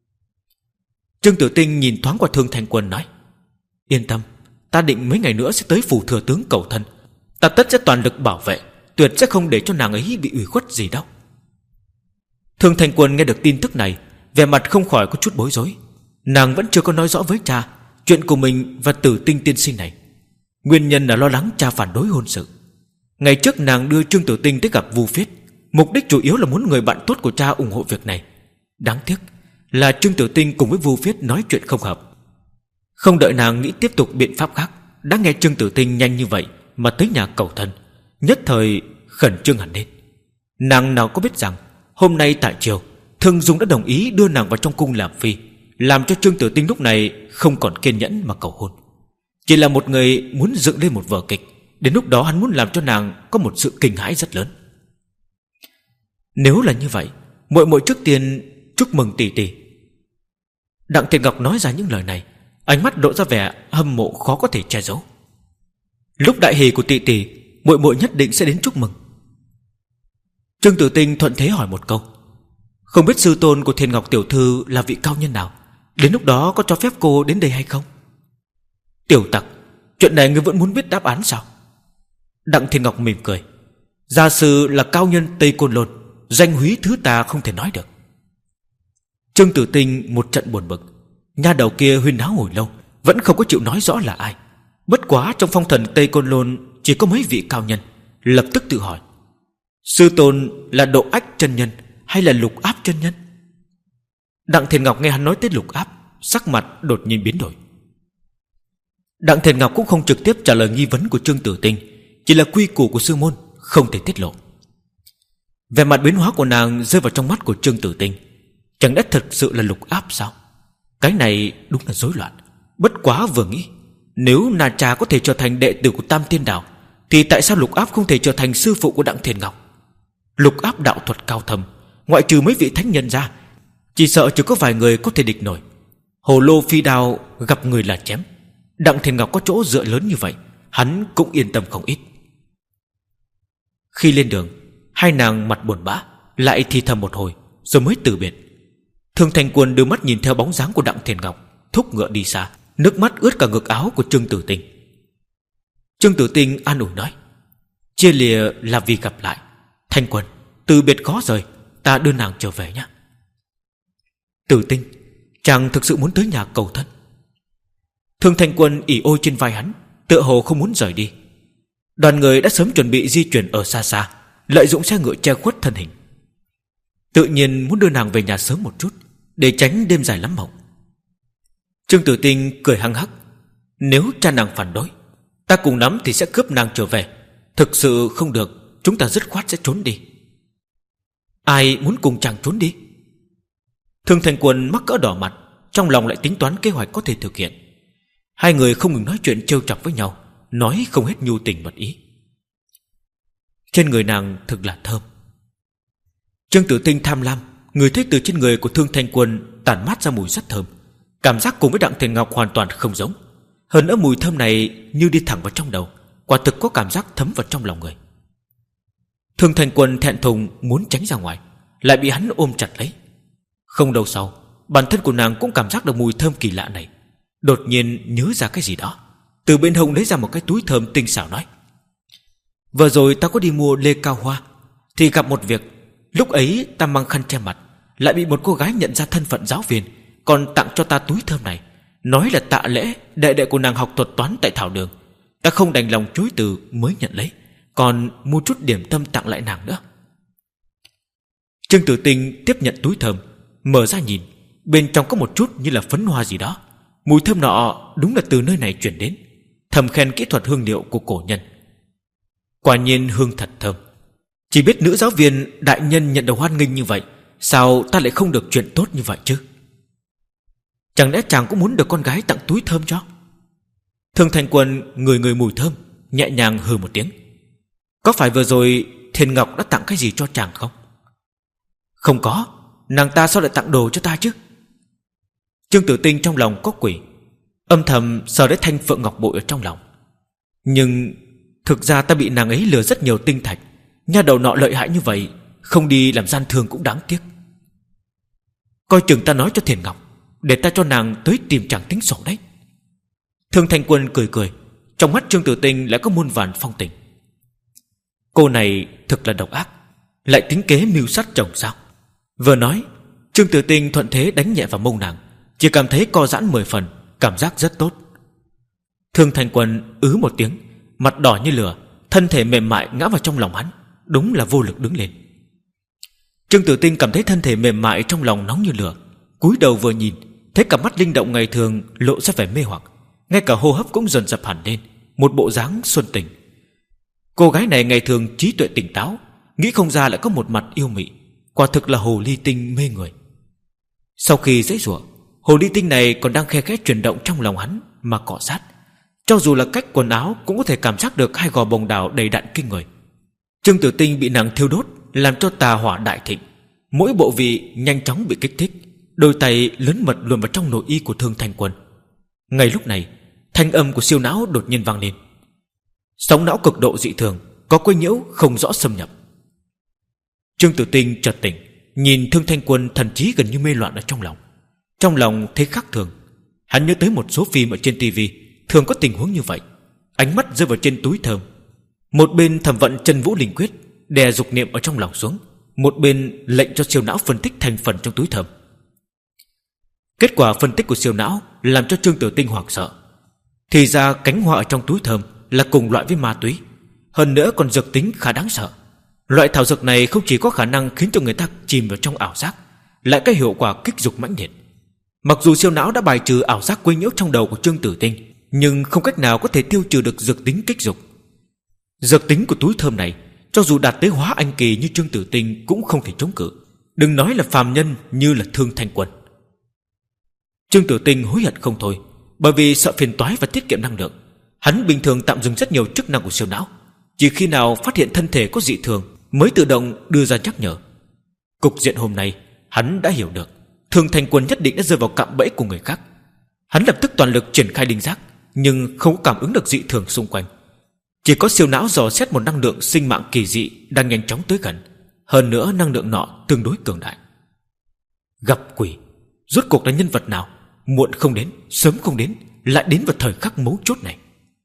Trương Tử Tinh nhìn thoáng qua Thương Thanh Quân nói: "Yên tâm, ta định mấy ngày nữa sẽ tới phủ thừa tướng cầu thân, ta tất sẽ toàn lực bảo vệ, tuyệt sẽ không để cho nàng ấy bị ủy khuất gì đâu." Thương Thanh Quân nghe được tin tức này, vẻ mặt không khỏi có chút bối rối. Nàng vẫn chưa có nói rõ với cha chuyện của mình và Tử Tinh tiên sinh này. Nguyên nhân là lo lắng cha phản đối hôn sự. Ngày trước nàng đưa Trương Tử Tinh tới gặp Vu Phiết, mục đích chủ yếu là muốn người bạn tốt của cha ủng hộ việc này. Đáng tiếc là Trương Tử Tinh cùng với Vu Phiết nói chuyện không hợp. Không đợi nàng nghĩ tiếp tục biện pháp khác, đã nghe Trương Tử Tinh nhanh như vậy mà tới nhà cầu thân, nhất thời khẩn trương hẳn lên. Nàng nào có biết rằng hôm nay tại triều, Thương Dung đã đồng ý đưa nàng vào trong cung làm phi, làm cho Trương Tử Tinh lúc này không còn kiên nhẫn mà cầu hôn. Chỉ là một người muốn dựng lên một vở kịch, đến lúc đó hắn muốn làm cho nàng có một sự kinh hãi rất lớn. "Nếu là như vậy, muội muội trước tiên chúc mừng tỷ tỷ." Đặng Thiên Ngọc nói ra những lời này, ánh mắt lộ ra vẻ hâm mộ khó có thể che giấu. "Lúc đại hỷ của tỷ tỷ, muội muội nhất định sẽ đến chúc mừng." Trương Tử Tinh thuận thế hỏi một câu: "Không biết sư tôn của Thiên Ngọc tiểu thư là vị cao nhân nào, đến lúc đó có cho phép cô đến đây hay không?" "Tiểu tặc, chuyện này ngươi vẫn muốn biết đáp án sao?" Đặng Thiên Ngọc mỉm cười: "Gia sư là cao nhân Tây Côn Lôn, danh húy thứ ta không thể nói được." Trương Tử Tinh một trận buồn bực, nha đầu kia huyên náo hồi lâu vẫn không có chịu nói rõ là ai. Bất quá trong phong thần Tây Côn Lôn chỉ có mấy vị cao nhân, lập tức tự hỏi: sư tôn là Độ Ách chân nhân hay là Lục Áp chân nhân? Đặng Thiền Ngọc nghe hắn nói tới Lục Áp, sắc mặt đột nhiên biến đổi. Đặng Thiền Ngọc cũng không trực tiếp trả lời nghi vấn của Trương Tử Tinh, chỉ là quy củ của sư môn không thể tiết lộ. Vẻ mặt biến hóa của nàng rơi vào trong mắt của Trương Tử Tinh. Chẳng lẽ thật sự là Lục Áp sao? Cái này đúng là rối loạn. Bất quá vừa nghĩ, nếu Na Cha có thể trở thành đệ tử của Tam Tiên Đảo, thì tại sao Lục Áp không thể trở thành sư phụ của Đặng Thiền Ngọc? Lục áp đạo thuật cao thâm, ngoại trừ mấy vị thánh nhân ra, chỉ sợ chỉ có vài người có thể địch nổi. Hồ lô phi đao gặp người là chém. Đặng Thiên Ngọc có chỗ dựa lớn như vậy, hắn cũng yên tâm không ít. Khi lên đường, hai nàng mặt buồn bã, lại thì thầm một hồi rồi mới từ biệt. Thương Thành Quân đưa mắt nhìn theo bóng dáng của Đặng Thiên Ngọc thúc ngựa đi xa, nước mắt ướt cả ngực áo của Trương Tử Tinh. Trương Tử Tinh an ủi nói: chia lìa là vì gặp lại. Thanh Quân, từ biệt khó rời, ta đưa nàng trở về nhé. Tử Tinh, chàng thực sự muốn tới nhà cầu thân. Thương Thanh Quân ỉ ôi trên vai hắn, tựa hồ không muốn rời đi. Đoàn người đã sớm chuẩn bị di chuyển ở xa xa, lợi dụng xe ngựa che khuất thân hình. Tự nhiên muốn đưa nàng về nhà sớm một chút, để tránh đêm dài lắm mộng. Trương Tử Tinh cười hăng hắc: nếu cha nàng phản đối, ta cùng lắm thì sẽ cướp nàng trở về. Thực sự không được, chúng ta dứt khoát sẽ trốn đi. Ai muốn cùng chàng trốn đi? Thương Thành Quân mắc cỡ đỏ mặt, trong lòng lại tính toán kế hoạch có thể thực hiện. Hai người không ngừng nói chuyện trêu chọc với nhau, nói không hết nhu tình mật ý. Trên người nàng thực là thơm. Trương Tử Tinh tham lam, người thấy từ trên người của Thương Thanh Quân tản mát ra mùi rất thơm, cảm giác cùng với Đặng Thiên Ngọc hoàn toàn không giống. Hơn nữa mùi thơm này như đi thẳng vào trong đầu, quả thực có cảm giác thấm vào trong lòng người. Thương Thanh Quân thẹn thùng muốn tránh ra ngoài, lại bị hắn ôm chặt lấy. Không lâu sau, bản thân của nàng cũng cảm giác được mùi thơm kỳ lạ này, đột nhiên nhớ ra cái gì đó, từ bên hông lấy ra một cái túi thơm tinh xảo nói: vừa rồi ta có đi mua lê cao hoa, thì gặp một việc. Lúc ấy ta mang khăn che mặt, lại bị một cô gái nhận ra thân phận giáo viên, còn tặng cho ta túi thơm này, nói là tạ lễ đệ đệ của nàng học thuật toán tại Thảo Đường. Ta không đành lòng chối từ mới nhận lấy, còn mua chút điểm tâm tặng lại nàng nữa. Trương Tử Tinh tiếp nhận túi thơm, mở ra nhìn, bên trong có một chút như là phấn hoa gì đó. Mùi thơm nọ đúng là từ nơi này chuyển đến, thầm khen kỹ thuật hương liệu của cổ nhân. Quả nhiên hương thật thơm. Chỉ biết nữ giáo viên đại nhân nhận được hoan nghênh như vậy, sao ta lại không được chuyện tốt như vậy chứ? Chẳng lẽ chàng cũng muốn được con gái tặng túi thơm cho? Thương Thành Quân người người mùi thơm, nhẹ nhàng hừ một tiếng: có phải vừa rồi Thiên Ngọc đã tặng cái gì cho chàng không? Không có, nàng ta sao lại tặng đồ cho ta chứ? Trương Tử Tinh trong lòng có quỷ, âm thầm sờ đến thanh phượng ngọc bội ở trong lòng. Nhưng thực ra ta bị nàng ấy lừa rất nhiều tinh thạch, nha đầu nọ lợi hại như vậy, không đi làm gian thương cũng đáng tiếc. Coi chừng ta nói cho Thiền Ngọc, để ta cho nàng tới tìm chàng tính sổ đấy. Thương Thanh Quân cười cười, trong mắt Trương Tử Tinh lại có muôn vàn phong tình. Cô này thực là độc ác, lại tính kế mưu sát chồng sao? Vừa nói, Trương Tử Tinh thuận thế đánh nhẹ vào mông nàng, chỉ cảm thấy co giãn mười phần, cảm giác rất tốt. Thương Thanh Quân ứ một tiếng, mặt đỏ như lửa, thân thể mềm mại ngã vào trong lòng hắn, đúng là vô lực đứng lên. Trương Tử Tinh cảm thấy thân thể mềm mại trong lòng nóng như lửa, cúi đầu vừa nhìn, thấy cặp mắt linh động ngày thường lộ ra vẻ mê hoặc, ngay cả hô hấp cũng dần dập hẳn lên, một bộ dáng xuân tình. Cô gái này ngày thường trí tuệ tỉnh táo, nghĩ không ra lại có một mặt yêu mị, quả thực là hồ ly tinh mê người. Sau khi giãy giụa, hồ ly tinh này còn đang khe khẽ chuyển động trong lòng hắn mà cọ sát, cho dù là cách quần áo cũng có thể cảm giác được hai gò bồng đào đầy đặn kinh người. Trương Tử Tinh bị nàng thiêu đốt, làm cho tà hỏa đại thịnh, mỗi bộ vị nhanh chóng bị kích thích, đôi tay lớn mật luồn vào trong nội y của Thương Thanh Quân. Ngay lúc này, thanh âm của siêu não đột nhiên vang lên. Sóng não cực độ dị thường, có quấy nhiễu không rõ xâm nhập. Trương Tử Tinh chợt tỉnh, nhìn Thương Thanh Quân thần trí gần như mê loạn ở trong lòng. Trong lòng thấy khác thường, hắn nhớ tới một số phim ở trên tivi thường có tình huống như vậy. Ánh mắt rơi vào trên túi thơm, một bên thẩm vận chân vũ linh quyết đè dục niệm ở trong lòng xuống, một bên lệnh cho siêu não phân tích thành phần trong túi thơm. Kết quả phân tích của siêu não làm cho Trương Tử Tinh hoảng sợ. Thì ra cánh hoa ở trong túi thơm là cùng loại với ma túy, hơn nữa còn dược tính khá đáng sợ. Loại thảo dược này không chỉ có khả năng khiến cho người ta chìm vào trong ảo giác, lại có hiệu quả kích dục mãnh liệt. Mặc dù siêu não đã bài trừ ảo giác quấy nhiễu trong đầu của Trương Tử Tinh, nhưng không cách nào có thể tiêu trừ được dược tính kích dục. Dược tính của túi thơm này, cho dù đạt tới hóa anh kỳ như Trương Tử Tinh cũng không thể chống cự, đừng nói là phàm nhân như là Thương Thanh Quân. Trương Tử Tinh hối hận không thôi, bởi vì sợ phiền toái và tiết kiệm năng lượng, hắn bình thường tạm dừng rất nhiều chức năng của siêu não, chỉ khi nào phát hiện thân thể có dị thường mới tự động đưa ra nhắc nhở. Cục diện hôm nay hắn đã hiểu được, Thương Thanh Quân nhất định đã rơi vào cạm bẫy của người khác. Hắn lập tức toàn lực triển khai linh giác, nhưng không có cảm ứng được dị thường xung quanh. Chỉ có siêu não dò xét một năng lượng sinh mạng kỳ dị đang nhanh chóng tới gần. Hơn nữa năng lượng nọ tương đối cường đại. Gặp quỷ, rốt cuộc là nhân vật nào? Muộn không đến, sớm không đến, lại đến vào thời khắc mấu chốt này.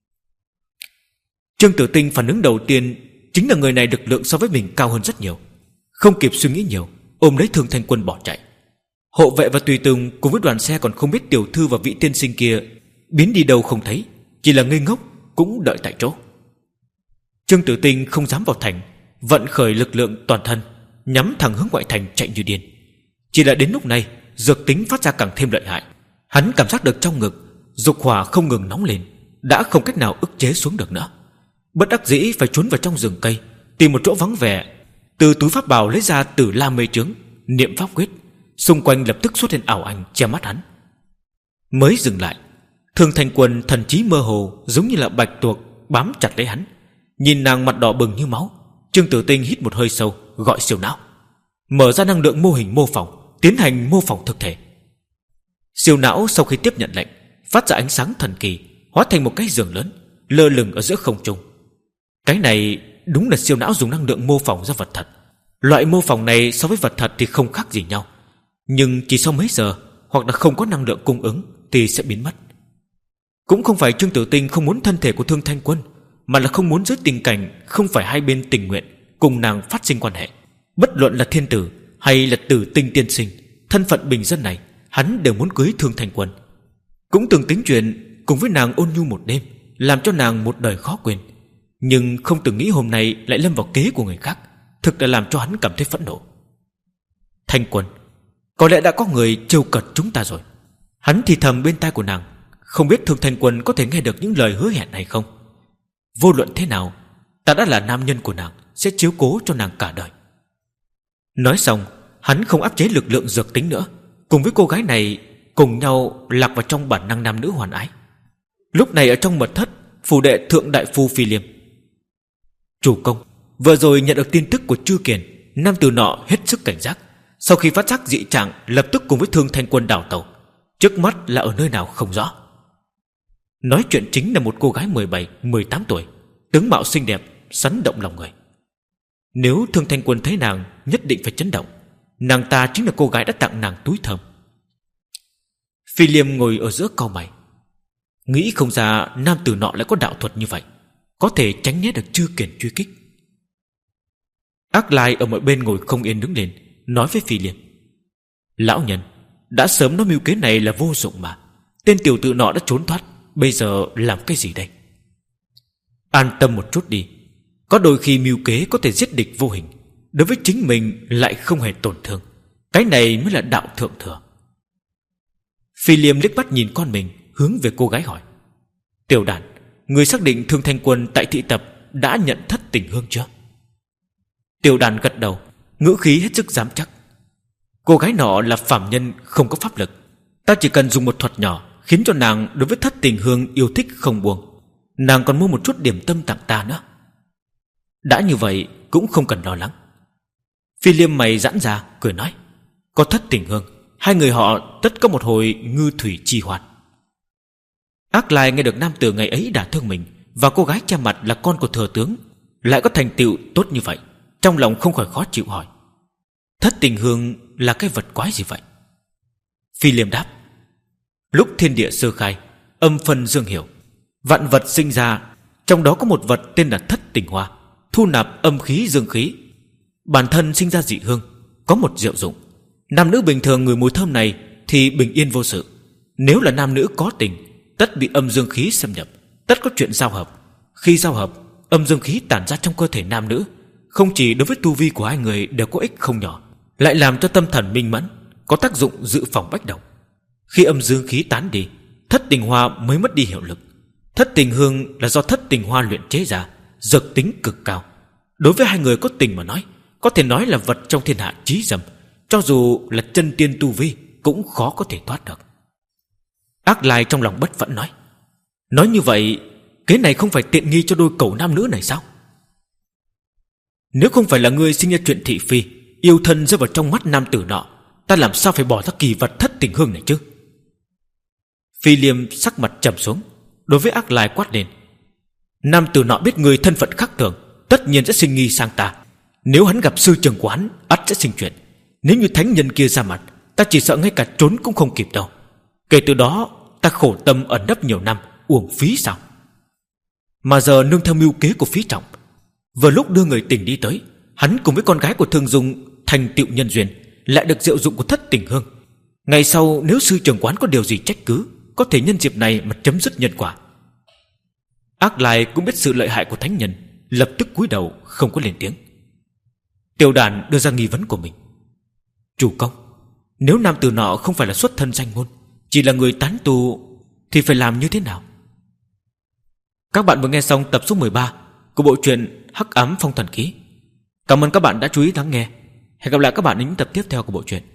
Trương Tử Tinh phản ứng đầu tiên chính là người này lực lượng so với mình cao hơn rất nhiều. Không kịp suy nghĩ nhiều, ôm lấy Thương Thanh Quân bỏ chạy. Hộ vệ và tùy tùng cùng với đoàn xe còn không biết tiểu thư và vị tiên sinh kia biến đi đâu không thấy, chỉ là ngây ngốc cũng đợi tại chỗ. Trương Tử Tinh không dám vào thành, vận khởi lực lượng toàn thân, nhắm thẳng hướng ngoại thành chạy như điên. Chỉ là đến lúc này, dược tính phát ra càng thêm lợi hại. Hắn cảm giác được trong ngực dục hỏa không ngừng nóng lên, đã không cách nào ức chế xuống được nữa. Bất đắc dĩ phải trốn vào trong rừng cây, tìm một chỗ vắng vẻ, từ túi pháp bào lấy ra Tử La Mê Chướng, niệm pháp quyết, xung quanh lập tức xuất hiện ảo ảnh che mắt hắn. Mới dừng lại, Thương Thanh Quân thần trí mơ hồ, giống như là bạch tuộc bám chặt lấy hắn. Nhìn nàng mặt đỏ bừng như máu, Trương Tử Tinh hít một hơi sâu, gọi siêu não, mở ra năng lượng mô hình mô phỏng, tiến hành mô phỏng thực thể. Siêu não sau khi tiếp nhận lệnh, phát ra ánh sáng thần kỳ, hóa thành một cái giường lớn, lơ lửng ở giữa không trung. Cái này đúng là siêu não dùng năng lượng mô phỏng ra vật thật. Loại mô phỏng này so với vật thật thì không khác gì nhau, nhưng chỉ sau mấy giờ hoặc là không có năng lượng cung ứng thì sẽ biến mất. Cũng không phải Trương Tử Tinh không muốn thân thể của Thương Thanh Quân, mà là không muốn dưới tình cảnh không phải hai bên tình nguyện cùng nàng phát sinh quan hệ. Bất luận là thiên tử hay là Tử Tinh tiên sinh, thân phận bình dân này hắn đều muốn cưới Thương Thanh Quân. Cũng từng tính chuyện cùng với nàng ôn nhu một đêm, làm cho nàng một đời khó quên. Nhưng không từng nghĩ hôm nay lại lâm vào kế của người khác, thực đã làm cho hắn cảm thấy phẫn nộ. Thanh Quân, có lẽ đã có người trêu cợt chúng ta rồi. Hắn thì thầm bên tai của nàng, không biết Thương Thanh Quân có thể nghe được những lời hứa hẹn này không. Vô luận thế nào, ta đã là nam nhân của nàng, sẽ chiếu cố cho nàng cả đời. Nói xong, hắn không áp chế lực lượng dược tính nữa, cùng với cô gái này cùng nhau lạc vào trong bản năng nam nữ hoàn ái. Lúc này ở trong mật thất phủ đệ Thượng Đại Phu Phi Liêm. Chủ công, vừa rồi nhận được tin tức của Trư Kiền, nam tử nọ hết sức cảnh giác. Sau khi phát giác dị trạng, lập tức cùng với Thương Thanh Quân đảo tàu. Trước mắt là ở nơi nào không rõ. Nói chuyện chính là một cô gái mười bảy, mười tám tuổi, tướng mạo xinh đẹp, sắn động lòng người. Nếu Thương Thanh Quân thấy nàng, nhất định phải chấn động. Nàng ta chính là cô gái đã tặng nàng túi thơm. Phi Liêm ngồi ở giữa cau mày, nghĩ không ra nam tử nọ lại có đạo thuật như vậy, có thể tránh né được Trư Kiền truy kích. Ác Lai ở mọi bên ngồi không yên đứng lên, nói với Phi Liêm: lão nhân, đã sớm nói mưu kế này là vô dụng mà. Tên tiểu tử nọ đã trốn thoát, bây giờ làm cái gì đây? An tâm một chút đi, có đôi khi mưu kế có thể giết địch vô hình, đối với chính mình lại không hề tổn thương. Cái này mới là đạo thượng thừa. Phi Liêm liếc mắt nhìn con mình, hướng về cô gái hỏi: Tiểu Đàn, người xác định Thương Thanh Quân tại thị tập đã nhận thất tình hương chưa? Tiểu Đàn gật đầu, ngữ khí hết sức dám chắc. Cô gái nọ là phàm nhân không có pháp lực, ta chỉ cần dùng một thuật nhỏ khiến cho nàng đối với thất tình hương yêu thích không buông. Nàng còn mua một chút điểm tâm tặng ta nữa. Đã như vậy cũng không cần lo lắng. Phi Liêm mày giãn ra cười nói: có thất tình hương, hai người họ tất có một hồi ngư thủy chi hoạt. Ác Lai nghe được nam tử ngày ấy đả thương mình và cô gái che mặt là con của thừa tướng lại có thành tựu tốt như vậy, trong lòng không khỏi khó chịu hỏi: thất tình hương là cái vật quái gì vậy? Phi Liêm đáp: lúc thiên địa sơ khai, âm phân dương hiểu, vạn vật sinh ra, trong đó có một vật tên là thất tình hoa, thu nạp âm khí dương khí, bản thân sinh ra dị hương, có một diệu dụng. Nam nữ bình thường người mùi thơm này thì bình yên vô sự, nếu là nam nữ có tình, tất bị âm dương khí xâm nhập, tất có chuyện giao hợp. Khi giao hợp, âm dương khí tản ra trong cơ thể nam nữ, không chỉ đối với tu vi của hai người đều có ích không nhỏ, lại làm cho tâm thần minh mẫn, có tác dụng dự phòng bách độc. Khi âm dương khí tán đi, thất tình hoa mới mất đi hiệu lực. Thất tình hương là do thất tình hoa luyện chế ra, dược tính cực cao. Đối với hai người có tình mà nói, có thể nói là vật trong thiên hạ chí dầm, cho dù là chân tiên tu vi cũng khó có thể thoát được. Ác Lai trong lòng bất phẫn nói: nói như vậy, cái này không phải tiện nghi cho đôi cẩu nam nữ này sao? Nếu không phải là ngươi sinh ra chuyện thị phi, yêu thân rơi vào trong mắt nam tử nọ, ta làm sao phải bỏ ra kỳ vật thất tình hương này chứ? Phi Liêm sắc mặt trầm xuống, đối với Ác Lai quát lên. Nam tử nọ biết người thân phận khác thường, tất nhiên sẽ sinh nghi sang ta. Nếu hắn gặp sư trưởng của hắn, ắt sẽ sinh chuyện. Nếu như thánh nhân kia ra mặt, ta chỉ sợ ngay cả trốn cũng không kịp đâu. Kể từ đó ta khổ tâm ẩn nấp nhiều năm, uổng phí sao? Mà giờ nương theo mưu kế của Phí Trọng, vừa lúc đưa người tình đi tới, hắn cùng với con gái của Thương Dung thành tựu nhân duyên, lại được diệu dụng của thất tình hương. Ngày sau nếu sư trưởng quán có điều gì trách cứ, có thể nhân dịp này mà chấm dứt nhân quả. Ác Lai cũng biết sự lợi hại của thánh nhân, lập tức cúi đầu không có lên tiếng. Tiểu Đàn đưa ra nghi vấn của mình. Chủ công, nếu nam tử nọ không phải là xuất thân danh môn, chỉ là người tán tu, thì phải làm như thế nào? Các bạn vừa nghe xong tập số mười ba của bộ truyện Hắc Ám Phong Thần Ký. Cảm ơn các bạn đã chú ý lắng nghe. Hẹn gặp lại các bạn ở những tập tiếp theo của bộ truyện.